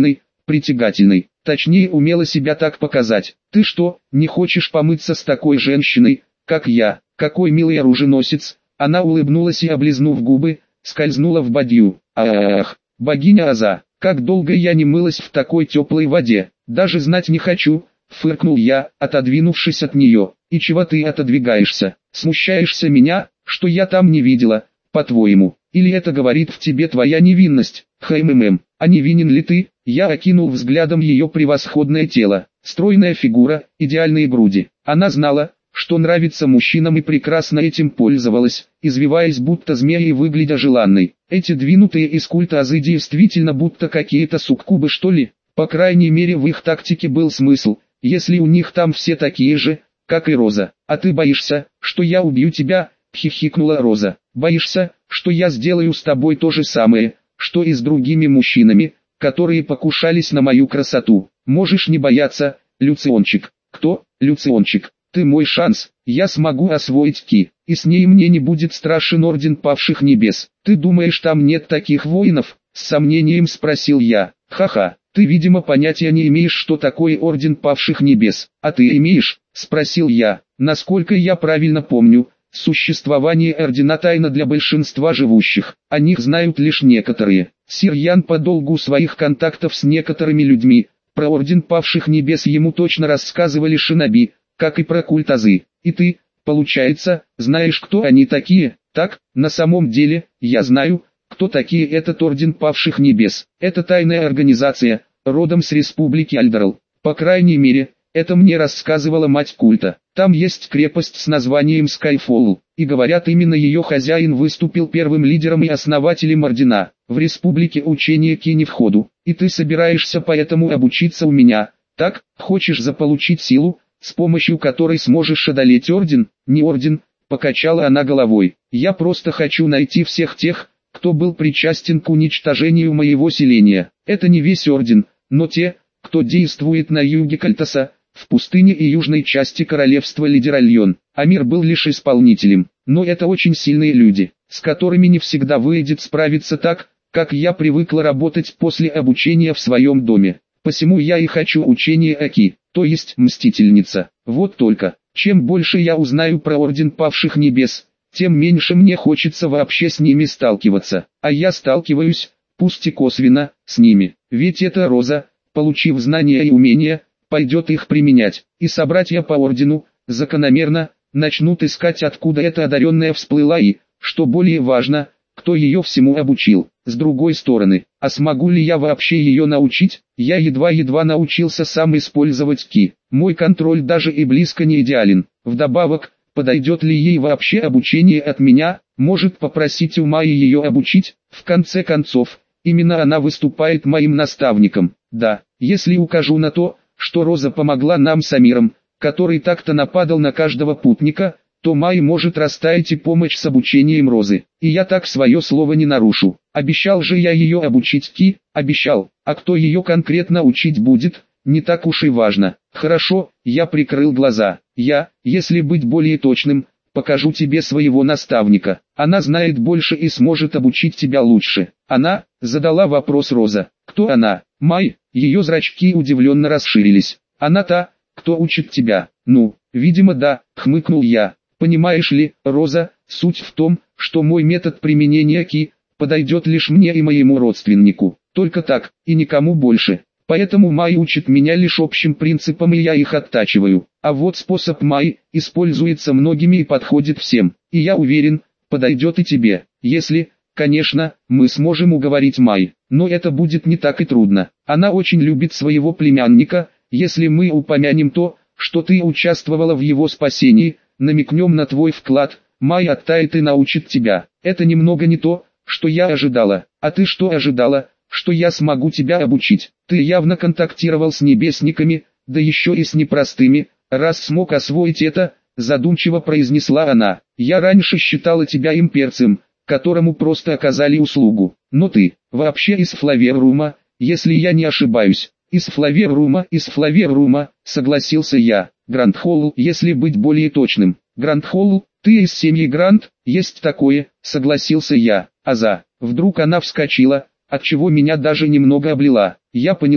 притягательной. Точнее, умела себя так показать. Ты что, не хочешь помыться с такой женщиной, как я? Какой милый оруженосец. Она улыбнулась и, облизнув губы, скользнула в бадью. Ах, богиня Аза, как долго я не мылась в такой теплой воде. Даже знать не хочу, фыркнул я, отодвинувшись от нее. И чего ты отодвигаешься? Смущаешься меня, что я там не видела, по-твоему? Или это говорит в тебе твоя невинность? Хмм, а невинен ли ты? Я окинул взглядом ее превосходное тело, стройная фигура, идеальные груди. Она знала, что нравится мужчинам, и прекрасно этим пользовалась, извиваясь будто змея и выглядя желанной. Эти двинутые из культа Азы действительно будто какие-то суккубы, что ли? По крайней мере, в их тактике был смысл, если у них там все такие же, как и Роза. А ты боишься, что я убью тебя? Хихикнула Роза. Боишься, что я сделаю с тобой то же самое, что и с другими мужчинами, которые покушались на мою красоту? Можешь не бояться, Люциончик. Кто, Люциончик? Ты мой шанс, я смогу освоить Ки, и с ней мне не будет страшен Орден Павших Небес. Ты думаешь, там нет таких воинов? С сомнением спросил я. Ха-ха, ты, видимо, понятия не имеешь, что такое Орден Павших Небес. А ты имеешь? Спросил я. Насколько я правильно помню, существование Ордена тайна для большинства живущих. О них знают лишь некоторые. Сир Ян по долгу своих контактов с некоторыми людьми, про Орден Павших Небес ему точно рассказывали шиноби, как и про культ Азы. И ты, получается, знаешь, кто они такие? Так, на самом деле, я знаю, кто такие этот Орден Павших Небес. Это тайная организация, родом с Республики Альдерал. По крайней мере, это мне рассказывала мать культа. Там есть крепость с названием Скайфолл, и говорят, именно ее хозяин выступил первым лидером и основателем Ордена. В Республике учение Ки не в ходу, и ты собираешься поэтому обучиться у меня. Так, хочешь заполучить силу, с помощью которой сможешь одолеть Орден? Не Орден, покачала она головой. Я просто хочу найти всех тех, кто был причастен к уничтожению моего селения. Это не весь Орден, но те, кто действует на юге Кальтаса, в пустыне и южной части королевства Лидеральон. Амир был лишь исполнителем, но это очень сильные люди, с которыми не всегда выйдет справиться так, как я привыкла работать после обучения в своем доме. Посему я и хочу учение Аки, то есть Мстительница. Вот только, чем больше я узнаю про Орден Павших Небес, тем меньше мне хочется вообще с ними сталкиваться. А я сталкиваюсь, пусть и косвенно, с ними. Ведь эта Роза, получив знания и умения, пойдет их применять. И собратья по Ордену, закономерно, начнут искать, откуда эта одаренная всплыла и, что более важно, кто ее всему обучил. С другой стороны, а смогу ли я вообще ее научить? Я едва-едва научился сам использовать Ки. Мой контроль даже и близко не идеален. Вдобавок, подойдет ли ей вообще обучение от меня? Может попросить у Майи ее обучить? В конце концов, именно она выступает моим наставником. Да, если укажу на то, что Роза помогла нам с Амиром, который так-то нападал на каждого путника, то Майя может растаять и помочь с обучением Розы. И я так свое слово не нарушу. Обещал же я ее обучить Ки, обещал. А кто ее конкретно учить будет, не так уж и важно. Хорошо, я прикрыл глаза. Я, если быть более точным, покажу тебе своего наставника. Она знает больше и сможет обучить тебя лучше. Она, задала вопрос Роза. Кто она? Май, ее зрачки удивленно расширились. Она та, кто учит тебя. Ну, видимо да, хмыкнул я. Понимаешь ли, Роза, суть в том, что мой метод применения Ки подойдет лишь мне и моему родственнику. Только так, и никому больше. Поэтому Май учит меня лишь общим принципам, и я их оттачиваю. А вот способ Май используется многими и подходит всем. И я уверен, подойдет и тебе. Если, конечно, мы сможем уговорить Май. Но это будет не так и трудно. Она очень любит своего племянника. Если мы упомянем то, что ты участвовала в его спасении, намекнем на твой вклад, Май оттает и научит тебя. Это немного не то, что я ожидала. А ты что ожидала? Что я смогу тебя обучить? Ты явно контактировал с небесниками, да еще и с непростыми, раз смог освоить это, задумчиво произнесла она. Я раньше считала тебя имперцем, которому просто оказали услугу. Но ты, вообще из Флаверрума, если я не ошибаюсь. Из Флаверрума, из Флаверрума, согласился я. Грандхолл, если быть более точным. Грандхолл, ты из семьи Гранд, есть такое, согласился я. Аза, вдруг она вскочила, отчего меня даже немного облила. Я поняла,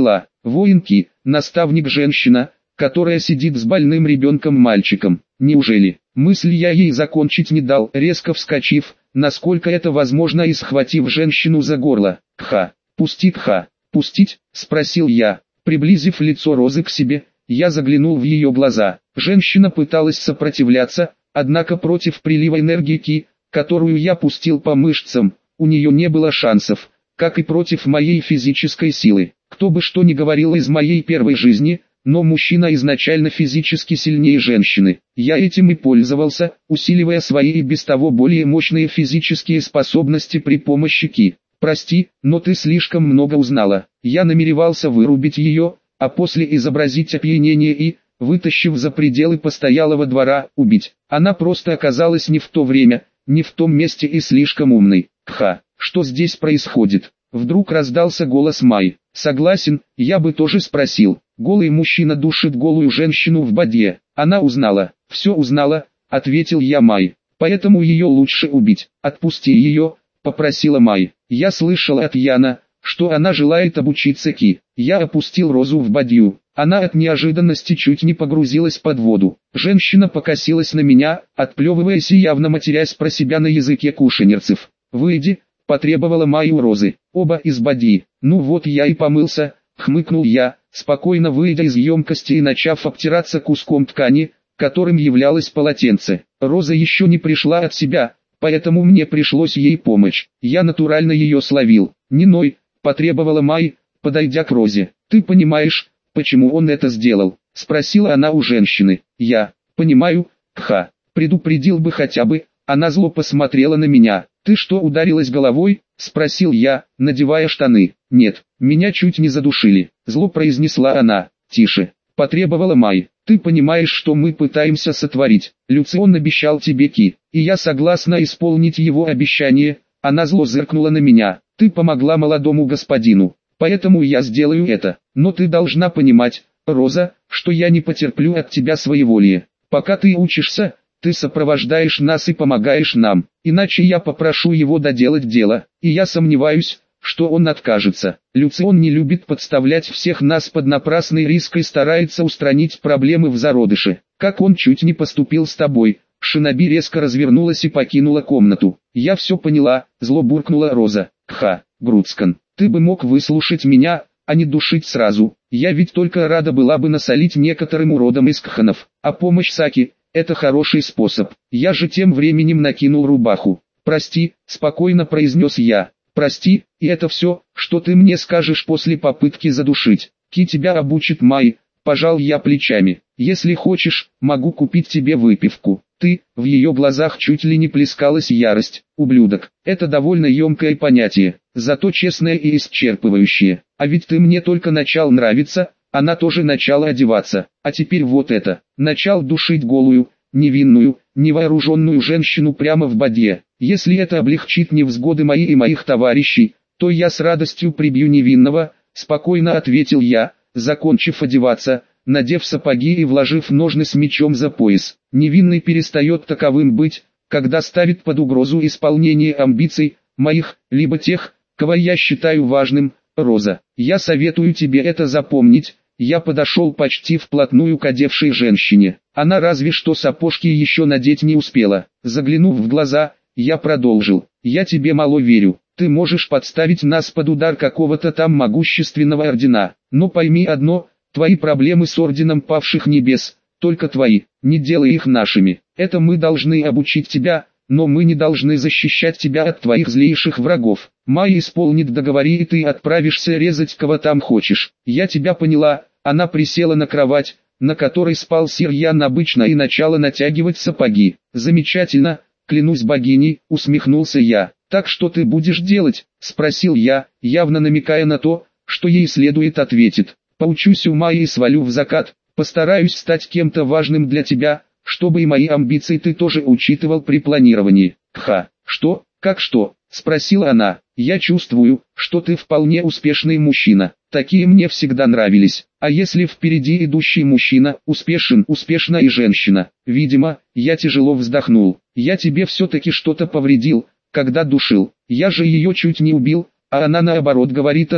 Воинки, наставник женщина, которая сидит с больным ребенком-мальчиком. Неужели? Мысль я ей закончить не дал, резко вскочив, насколько это возможно, и схватив женщину за горло. «Кха! Пусти, Кха! Пустить?» – спросил я. Приблизив лицо Розы к себе, я заглянул в ее глаза. Женщина пыталась сопротивляться, однако против прилива энергии Ки, которую я пустил по мышцам, у нее не было шансов, как и против моей физической силы. Кто бы что ни говорил из моей первой жизни, но мужчина изначально физически сильнее женщины. Я этим и пользовался, усиливая свои и без того более мощные физические способности при помощи Ки. «Прости, но ты слишком много узнала». Я намеревался вырубить ее, а после изобразить опьянение и, вытащив за пределы постоялого двора, убить. Она просто оказалась не в то время, не в том месте и слишком умной. «Кха, что здесь происходит?» Вдруг раздался голос Майи. «Согласен, я бы тоже спросил». Голый мужчина душит голую женщину в бадье. Она узнала. «Все узнала», — ответил я Майи. «Поэтому ее лучше убить». «Отпусти ее», — попросила Майи. Я слышал от Яна, что она желает обучиться Ки. Я опустил Розу в бадью. Она от неожиданности чуть не погрузилась под воду. Женщина покосилась на меня, отплевываясь и явно матерясь про себя на языке кушанерцев. «Выйди», — потребовала Майя у Розы. Оба из бадьи. «Ну вот я и помылся», — хмыкнул я, спокойно выйдя из емкости и начав обтираться куском ткани, которым являлось полотенце. Роза еще не пришла от себя, поэтому мне пришлось ей помочь. Я натурально ее словил. «Не ной», — потребовала Майя, подойдя к Розе. «Ты понимаешь, почему он это сделал?» — спросила она у женщины. «Я понимаю, Кха, предупредил бы хотя бы». Она зло посмотрела на меня. «Ты что, ударилась головой?» — спросил я, надевая штаны. «Нет, меня чуть не задушили», — зло произнесла она. «Тише», — потребовала Майя. «Ты понимаешь, что мы пытаемся сотворить? Люцион обещал тебе Ки, и я согласна исполнить его обещание». Она зло зыркнула на меня. «Ты помогла молодому господину, поэтому я сделаю это. Но ты должна понимать, Роза, что я не потерплю от тебя своеволия. Пока ты учишься, ты сопровождаешь нас и помогаешь нам, иначе я попрошу его доделать дело, и я сомневаюсь, что он откажется. Люцион не любит подставлять всех нас под напрасный риск и старается устранить проблемы в зародыше. Как он чуть не поступил с тобой». Шиноби резко развернулась и покинула комнату. «Я все поняла», — зло буркнула Роза. «Кха, Грудскан, ты бы мог выслушать меня, а не душить сразу. Я ведь только рада была бы насолить некоторым уродам из Кханов, а помощь Саки — это хороший способ. Я же тем временем накинул рубаху». «Прости», — спокойно произнес я. «Прости, и это все, что ты мне скажешь после попытки задушить. Ки тебя обучит Май», — пожал я плечами. «Если хочешь, могу купить тебе выпивку». «Ты», в ее глазах чуть ли не плескалась ярость. «Ублюдок, это довольно емкое понятие, зато честное и исчерпывающее. А ведь ты мне только начал нравиться». Она тоже начала одеваться, а теперь вот это. Начал душить голую, невинную, невооруженную женщину прямо в бадье. Если это облегчит невзгоды мои и моих товарищей, то я с радостью прибью невинного, спокойно ответил я, закончив одеваться, надев сапоги и вложив ножны с мечом за пояс. Невинный перестает таковым быть, когда ставит под угрозу исполнение амбиций, моих, либо тех, кого я считаю важным. Роза, я советую тебе это запомнить. Я подошел почти вплотную к одевшей женщине. Она разве что сапожки еще надеть не успела. Заглянув в глаза, я продолжил. Я тебе мало верю. Ты можешь подставить нас под удар какого-то там могущественного ордена. Но пойми одно, твои проблемы с орденом павших небес, только твои, не делай их нашими. Это мы должны обучить тебя, но мы не должны защищать тебя от твоих злейших врагов. Майя исполнит договор, и ты отправишься резать кого там хочешь. Я тебя поняла. Она присела на кровать, на которой спал Сирьян обычно, и начала натягивать сапоги. Замечательно, клянусь богиней, усмехнулся я. Так что ты будешь делать? Спросил я, явно намекая на то, что ей следует ответить. Поучусь у Майи и свалю в закат. Постараюсь стать кем-то важным для тебя, чтобы и мои амбиции ты тоже учитывал при планировании. Кха, что, как что? Спросила она. Я чувствую, что ты вполне успешный мужчина. Такие мне всегда нравились. А если впереди идущий мужчина, успешен, успешна и женщина? Видимо, я тяжело вздохнул. Я тебе все-таки что-то повредил, когда душил. Я же ее чуть не убил, а она наоборот говорит о том,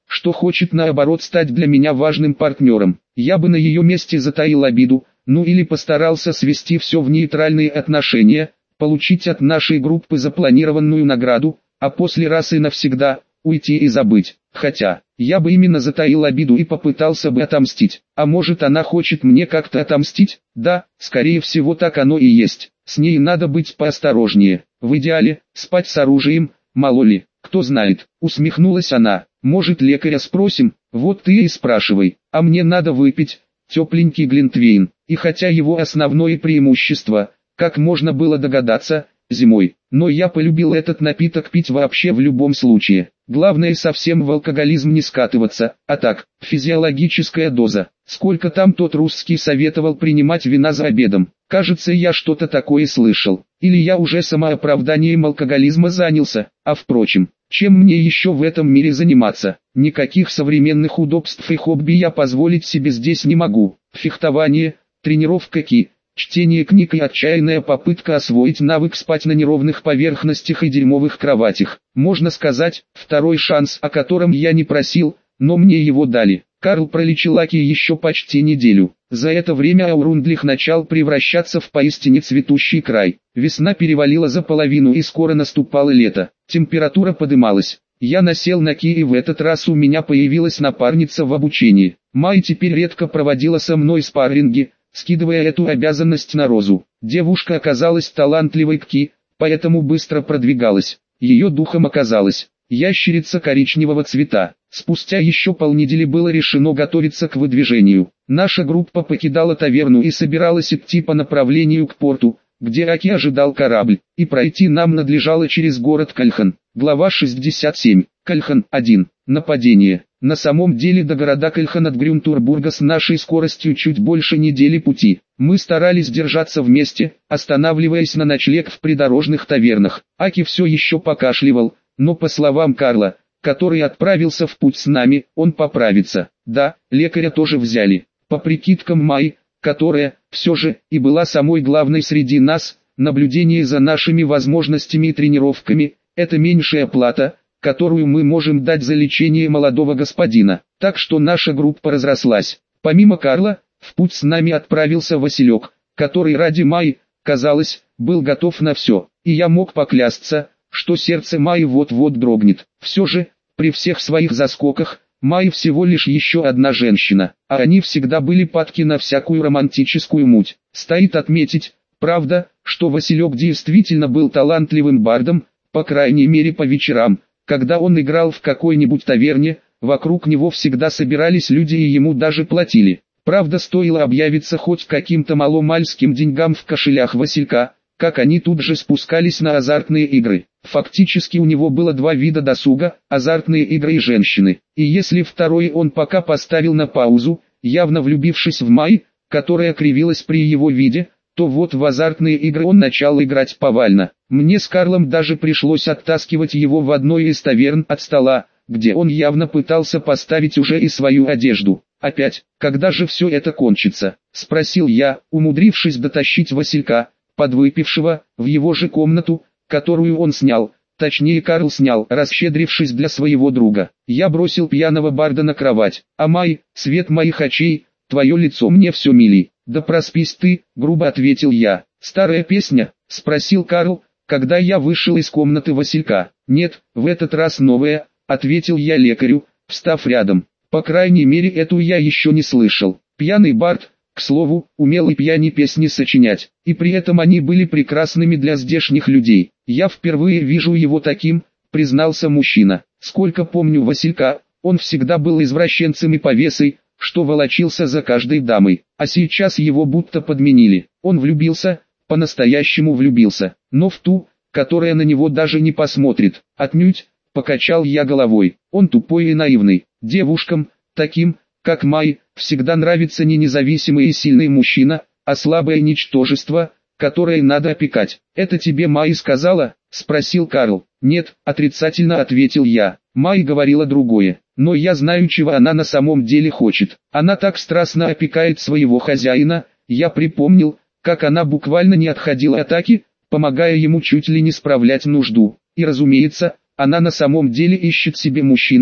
что хочет наоборот стать для меня важным партнером. Я бы на ее месте затаил обиду, ну или постарался свести все в нейтральные отношения, получить от нашей группы запланированную награду, а после раз и навсегда уйти и забыть. Хотя, я бы именно затаил обиду и попытался бы отомстить. А может, она хочет мне как-то отомстить? Да, скорее всего так оно и есть. С ней надо быть поосторожнее. В идеале, спать с оружием, мало ли, кто знает. Усмехнулась она. Может, лекаря спросим? Вот ты и спрашивай. А мне надо выпить тепленький глинтвейн. И хотя его основное преимущество, как можно было догадаться, зимой. Но я полюбил этот напиток пить вообще в любом случае. Главное совсем в алкоголизм не скатываться, а так, физиологическая доза. Сколько там тот русский советовал принимать вина за обедом. Кажется, я что-то такое слышал. Или я уже самооправданием алкоголизма занялся. А впрочем, чем мне еще в этом мире заниматься? Никаких современных удобств и хобби я позволить себе здесь не могу. Фехтование, тренировка ки, чтение книг и отчаянная попытка освоить навык спать на неровных поверхностях и дерьмовых кроватях. Можно сказать, второй шанс, о котором я не просил, но мне его дали. Карл пролечил Аки еще почти неделю. За это время Аурундлих начал превращаться в поистине цветущий край. Весна перевалила за половину и скоро наступало лето. Температура подымалась. Я насел на Ки, и в этот раз у меня появилась напарница в обучении. Май теперь редко проводила со мной спарринги, скидывая эту обязанность на Розу. Девушка оказалась талантливой к Ки, поэтому быстро продвигалась. Ее духом оказалась ящерица коричневого цвета. Спустя еще полнедели было решено готовиться к выдвижению. Наша группа покидала таверну и собиралась идти по направлению к порту, где Аки ожидал корабль, и пройти нам надлежало через город Кальхан. Глава шестьдесят семь. Кальхан один. Нападение. На самом деле до города Кальхан от Грюнтурбурга с нашей скоростью чуть больше недели пути. Мы старались держаться вместе, останавливаясь на ночлег в придорожных тавернах. Аки все еще покашливал, но по словам Карла, который отправился в путь с нами, он поправится. Да, лекаря тоже взяли. По прикидкам Майи, которая, все же, и была самой главной среди нас, наблюдение за нашими возможностями и тренировками – это меньшая плата, которую мы можем дать за лечение молодого господина. Так что наша группа разрослась. Помимо Карла, в путь с нами отправился Василек, который ради Майи, казалось, был готов на все. И я мог поклясться, что сердце Майи вот-вот дрогнет. Все же, при всех своих заскоках, Майя всего лишь еще одна женщина, а они всегда были падки на всякую романтическую муть. Стоит отметить, правда, что Василек действительно был талантливым бардом, по крайней мере по вечерам, когда он играл в какой-нибудь таверне, вокруг него всегда собирались люди и ему даже платили. Правда, стоило объявиться хоть каким-то маломальским деньгам в кошелях Василька, как они тут же спускались на азартные игры. Фактически у него было два вида досуга, азартные игры и женщины. И если второй он пока поставил на паузу, явно влюбившись в Май, которая кривилась при его виде, то вот в азартные игры он начал играть повально. Мне с Карлом даже пришлось оттаскивать его в одной из таверн от стола, где он явно пытался поставить уже и свою одежду. «Опять, когда же все это кончится?» – спросил я, умудрившись дотащить Василька, подвыпившего, в его же комнату, которую он снял, точнее Карл снял, расщедрившись для своего друга. Я бросил пьяного барда на кровать. «А Май, свет моих очей, твое лицо мне все милей». «Да проспись ты», — грубо ответил я. «Старая песня?» — спросил Карл, когда я вышел из комнаты Василька. «Нет, в этот раз новая», — ответил я лекарю, встав рядом. «По крайней мере эту я еще не слышал». Пьяный бард, к слову, умел и пьяни песни сочинять, и при этом они были прекрасными для здешних людей. «Я впервые вижу его таким», — признался мужчина. «Сколько помню Василька, он всегда был извращенцем и повесой, что волочился за каждой дамой, а сейчас его будто подменили. Он влюбился, по-настоящему влюбился, но в ту, которая на него даже не посмотрит. Отнюдь», — покачал я головой. «Он тупой и наивный. Девушкам, таким, как Май, всегда нравится не независимый и сильный мужчина, а слабое ничтожество, которое надо опекать». «Это тебе Май сказала?» — спросил Карл. «Нет», — отрицательно ответил я. Май говорила другое, но я знаю, чего она на самом деле хочет. Она так страстно опекает своего хозяина. Я припомнил, как она буквально не отходила от Аки, помогая ему чуть ли не справлять нужду. И разумеется, она на самом деле ищет себе мужчину,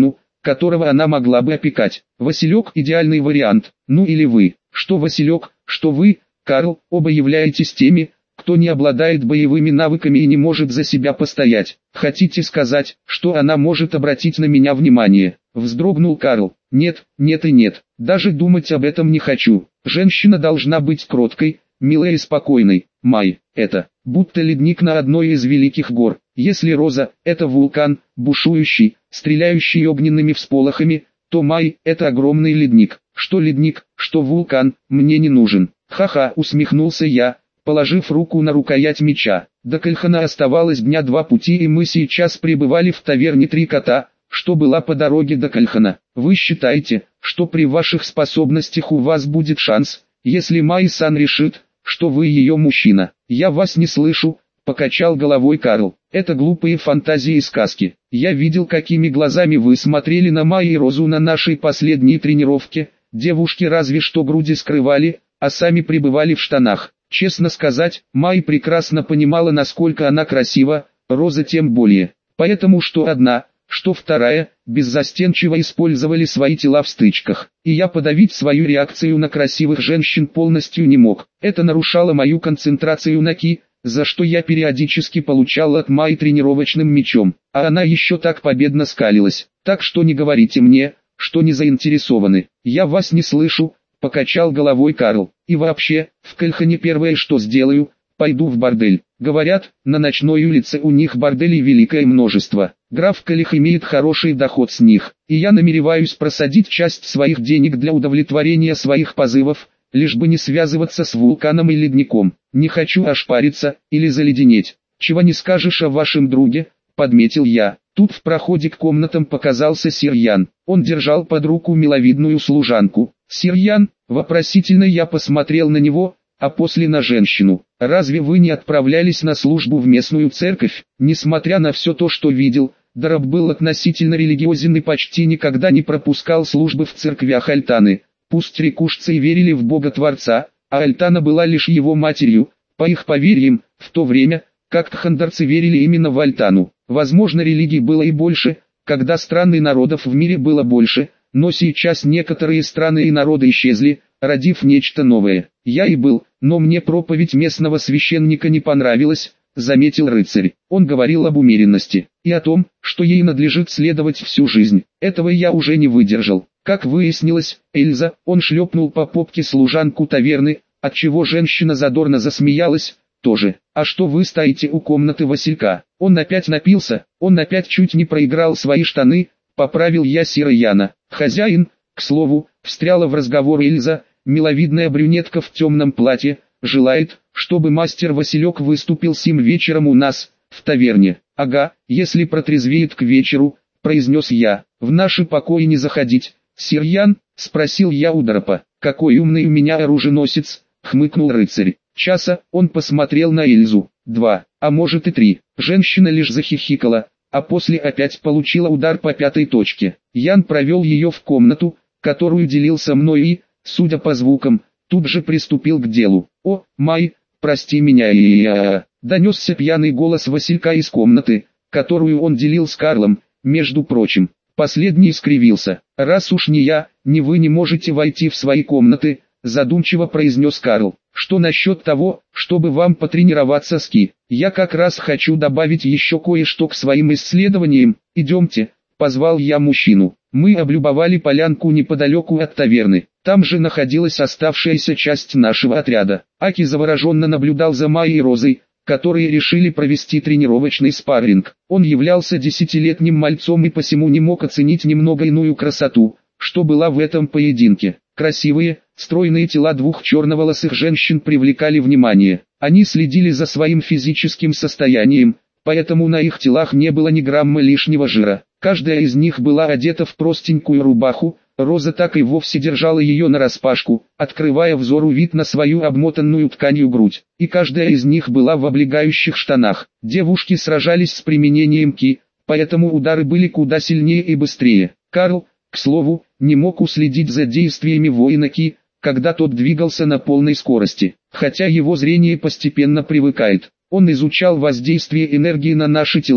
которого она могла бы опекать. Василек – идеальный вариант. Ну или вы. Что Василек, что вы, Карл, оба являетесь теми, кто не обладает боевыми навыками и не может за себя постоять. Хотите сказать, что она может обратить на меня внимание? Вздрогнул Карл. Нет, нет и нет. Даже думать об этом не хочу. Женщина должна быть кроткой, милой и спокойной. Май – это будто ледник на одной из великих гор. Если Роза – это вулкан, бушующий, стреляющий огненными всполохами, то Май – это огромный ледник. Что ледник, что вулкан, мне не нужен. Ха-ха, усмехнулся я, положив руку на рукоять меча. До Кальхана оставалось дня два пути, и мы сейчас пребывали в таверне «Три кота», что была по дороге до Кальхана. Вы считаете, что при ваших способностях у вас будет шанс, если Май-сан решит, что вы ее мужчина? Я вас не слышу, покачал головой Карл. Это глупые фантазии и сказки. Я видел, какими глазами вы смотрели на Май и Розу на нашей последней тренировке. Девушки разве что груди скрывали, а сами пребывали в штанах. Честно сказать, Май прекрасно понимала, насколько она красива, Роза тем более. Поэтому что одна, что вторая, беззастенчиво использовали свои тела в стычках. И я подавить свою реакцию на красивых женщин полностью не мог. Это нарушало мою концентрацию на ки, за что я периодически получал от Май тренировочным мечом. А она еще так победно скалилась. Так что не говорите мне, что не заинтересованы. Я вас не слышу, покачал головой Карл. И вообще, в Кальхане первое, что сделаю, пойду в бордель. Говорят, на ночной улице у них борделей великое множество. Граф Калих имеет хороший доход с них, и я намереваюсь просадить часть своих денег для удовлетворения своих позывов, лишь бы не связываться с вулканом и ледником. Не хочу ошпариться или заледенеть. Чего не скажешь о вашем друге, подметил я. Тут в проходе к комнатам показался сир Ян. Он держал под руку миловидную служанку. Сир Ян, вопросительно я посмотрел на него, а после на женщину. Разве вы не отправлялись на службу в местную церковь? Несмотря на все то, что видел, Дараб был относительно религиозен и почти никогда не пропускал службы в церквях Альтаны. Пусть рекушцы и верили в Бога Творца, а Альтана была лишь его матерью, по их поверьям, в то время, как тхандарцы верили именно в Альтану. Возможно, религий было и больше, когда стран и народов в мире было больше, но сейчас некоторые страны и народы исчезли, родив нечто новое. Я и был, но мне проповедь местного священника не понравилась, заметил рыцарь. Он говорил об умеренности и о том, что ей надлежит следовать всю жизнь. Этого я уже не выдержал. Как выяснилось, Эльза, он шлепнул по попке служанку таверны, отчего женщина задорно засмеялась, тоже. А что вы стоите у комнаты Василька? Он опять напился, он опять чуть не проиграл свои штаны, поправил я сира Яна. Хозяин, к слову, встряла в разговор Эльза, миловидная брюнетка в темном платье, желает, чтобы мастер Василек выступил сим вечером у нас, в таверне. Ага, если протрезвеет к вечеру, произнес я. В наши покои не заходить. Сир Ян, спросил я у Дарапа. Какой умный у меня оруженосец, хмыкнул рыцарь. Часа, он посмотрел на Эльзу. Два, а может и три. Женщина лишь захихикала, а после опять получила удар по пятой точке. Ян провел ее в комнату, которую делил со мной и, судя по звукам, тут же приступил к делу. «О, Май, прости меня, и донесся пьяный голос Василька из комнаты, которую он делил с Карлом, между прочим. Последний скривился. «Раз уж не я, не вы не можете войти в свои комнаты», задумчиво произнес Карл. «Что насчет того, чтобы вам потренироваться с ки? Я как раз хочу добавить еще кое-что к своим исследованиям. Идемте», позвал я мужчину. Мы облюбовали полянку неподалеку от таверны. Там же находилась оставшаяся часть нашего отряда. Аки завороженно наблюдал за Майей и Розой, которые решили провести тренировочный спарринг. Он являлся десятилетним мальцом и посему не мог оценить немного иную красоту, что была в этом поединке. Красивые, стройные тела двух черноволосых женщин привлекали внимание. Они следили за своим физическим состоянием, поэтому на их телах не было ни грамма лишнего жира. Каждая из них была одета в простенькую рубаху, Роза так и вовсе держала ее нараспашку, открывая взору вид на свою обмотанную тканью грудь. И каждая из них была в облегающих штанах. Девушки сражались с применением ки, поэтому удары были куда сильнее и быстрее. Карл, к слову, не мог уследить за действиями воина ки, когда тот двигался на полной скорости. Хотя его зрение постепенно привыкает. Он изучал воздействие энергии на наши тела,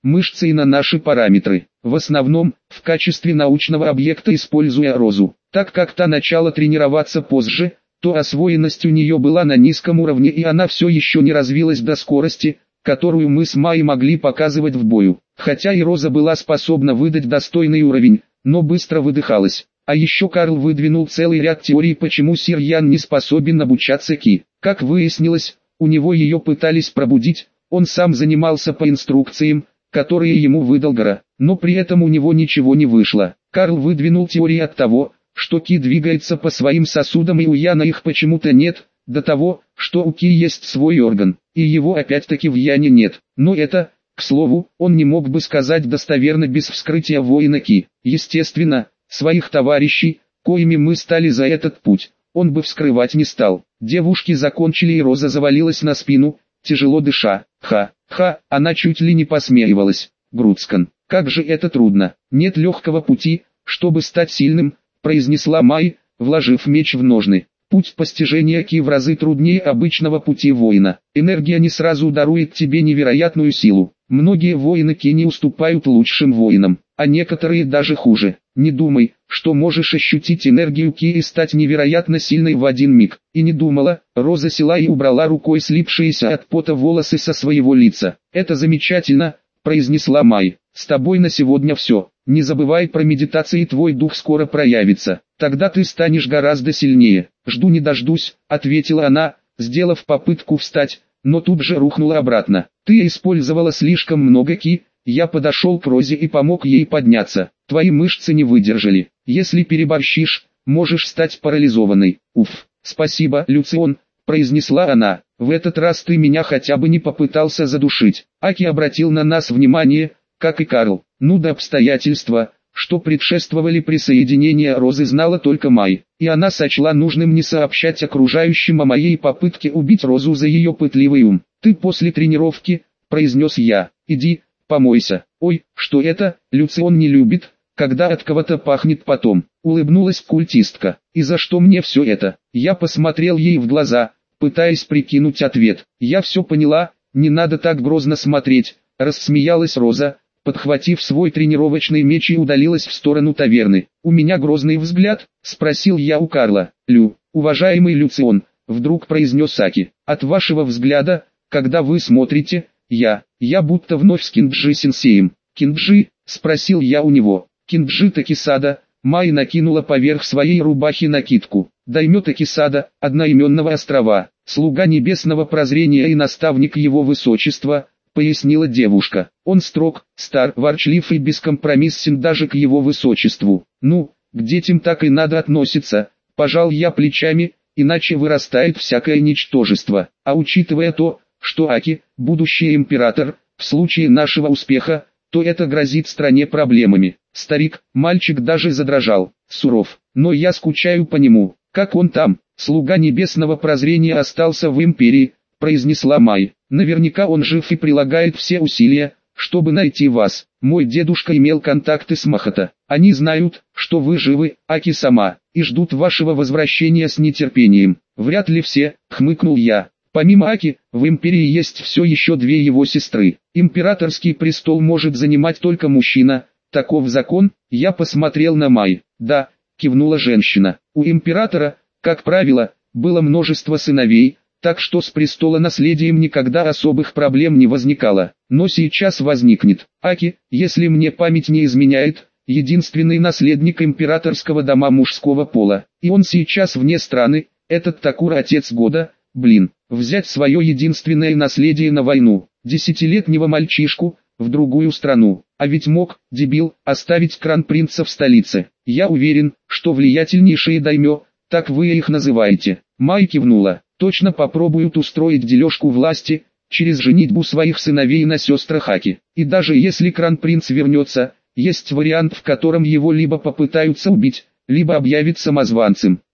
мышцы и на наши параметры. В основном, в качестве научного объекта используя розу. Так как та начала тренироваться позже, то освоенность у нее была на низком уровне и она все еще не развилась до скорости, которую мы с Майей могли показывать в бою. Хотя и роза была способна выдать достойный уровень, но быстро выдыхалась. А еще Карл выдвинул целый ряд теорий, почему Сир Ян не способен обучаться Ки. Как выяснилось, у него ее пытались пробудить, он сам занимался по инструкциям, которые ему выдал Гора, но при этом у него ничего не вышло. Карл выдвинул теории от того, что Ки двигается по своим сосудам и у Яна их почему-то нет, до того, что у Ки есть свой орган, и его опять-таки в Яне нет. Но это, к слову, он не мог бы сказать достоверно без вскрытия воина Ки. Естественно, своих товарищей, коими мы стали за этот путь, он бы вскрывать не стал. Девушки закончили и Роза завалилась на спину, тяжело дыша. Ха-ха, она чуть ли не посмеивалась. Грудскан, как же это трудно. Нет легкого пути, чтобы стать сильным, произнесла Май, вложив меч в ножны. Путь постижения Ки в разы труднее обычного пути воина. Энергия не сразу дарует тебе невероятную силу. Многие воины Ки не уступают лучшим воинам, а некоторые даже хуже. Не думай, что можешь ощутить энергию Ки и стать невероятно сильной в один миг. И не думала, Роза села и убрала рукой слипшиеся от пота волосы со своего лица. Это замечательно, произнесла Май. С тобой на сегодня все. Не забывай про медитации, твой дух скоро проявится. Тогда ты станешь гораздо сильнее. Жду не дождусь, ответила она, сделав попытку встать, но тут же рухнула обратно. Ты использовала слишком много Ки. Я подошел к Розе и помог ей подняться. Твои мышцы не выдержали. Если переборщишь, можешь стать парализованной. Уф, спасибо, Люцион, произнесла она. В этот раз ты меня хотя бы не попытался задушить. Аки обратил на нас внимание, как и Карл. Ну да, обстоятельства, что предшествовали присоединению Розы, знала только Май. И она сочла нужным не сообщать окружающим о моей попытке убить Розу за ее пытливый ум. Ты после тренировки, произнес я, иди, помойся. Ой, что это, Люцион не любит, когда от кого-то пахнет потом. Улыбнулась культистка. И за что мне все это? Я посмотрел ей в глаза, пытаясь прикинуть ответ. Я все поняла, не надо так грозно смотреть, рассмеялась Роза, подхватив свой тренировочный меч и удалилась в сторону таверны. «У меня грозный взгляд?» – спросил я у Карла. «Лю, уважаемый Люцион», – вдруг произнес Аки, – «от вашего взгляда, когда вы смотрите, я, я будто вновь с Кинджи-сенсеем». «Кинджи?» – спросил я у него. «Кинджи Такисада», – Май накинула поверх своей рубахи накидку. «Даймё Такисада, одноименного острова, слуга небесного прозрения и наставник его высочества», — пояснила девушка. «Он строг, стар, ворчлив и бескомпромиссен даже к его высочеству. Ну, к детям так и надо относиться», — пожал я плечами, «иначе вырастает всякое ничтожество. А учитывая то, что Аки, будущий император, в случае нашего успеха, то это грозит стране проблемами». Старик, мальчик даже задрожал. «Суров, но я скучаю по нему. Как он там?» «Слуга небесного прозрения остался в империи», — произнесла Май. «Наверняка он жив и прилагает все усилия, чтобы найти вас. Мой дедушка имел контакты с Махата. Они знают, что вы живы, Аки-сама, и ждут вашего возвращения с нетерпением». «Вряд ли все», — хмыкнул я. «Помимо Аки, в империи есть все еще две его сестры. Императорский престол может занимать только мужчина. Таков закон». Я посмотрел на Май. «Да», — кивнула женщина. «У императора, как правило, было множество сыновей, так что с престолонаследием никогда особых проблем не возникало. Но сейчас возникнет. Аки, если мне память не изменяет, единственный наследник императорского дома мужского пола. И он сейчас вне страны, этот Такура отец года, блин, взять свое единственное наследие на войну, десятилетнего мальчишку, в другую страну. А ведь мог, дебил, оставить кронпринца в столице. Я уверен, что влиятельнейшие даймё, так вы их называете». Май кивнула. «Точно попробуют устроить дележку власти, через женитьбу своих сыновей на сестрах Аки. И даже если кронпринц вернется, есть вариант, в котором его либо попытаются убить, либо объявить самозванцем.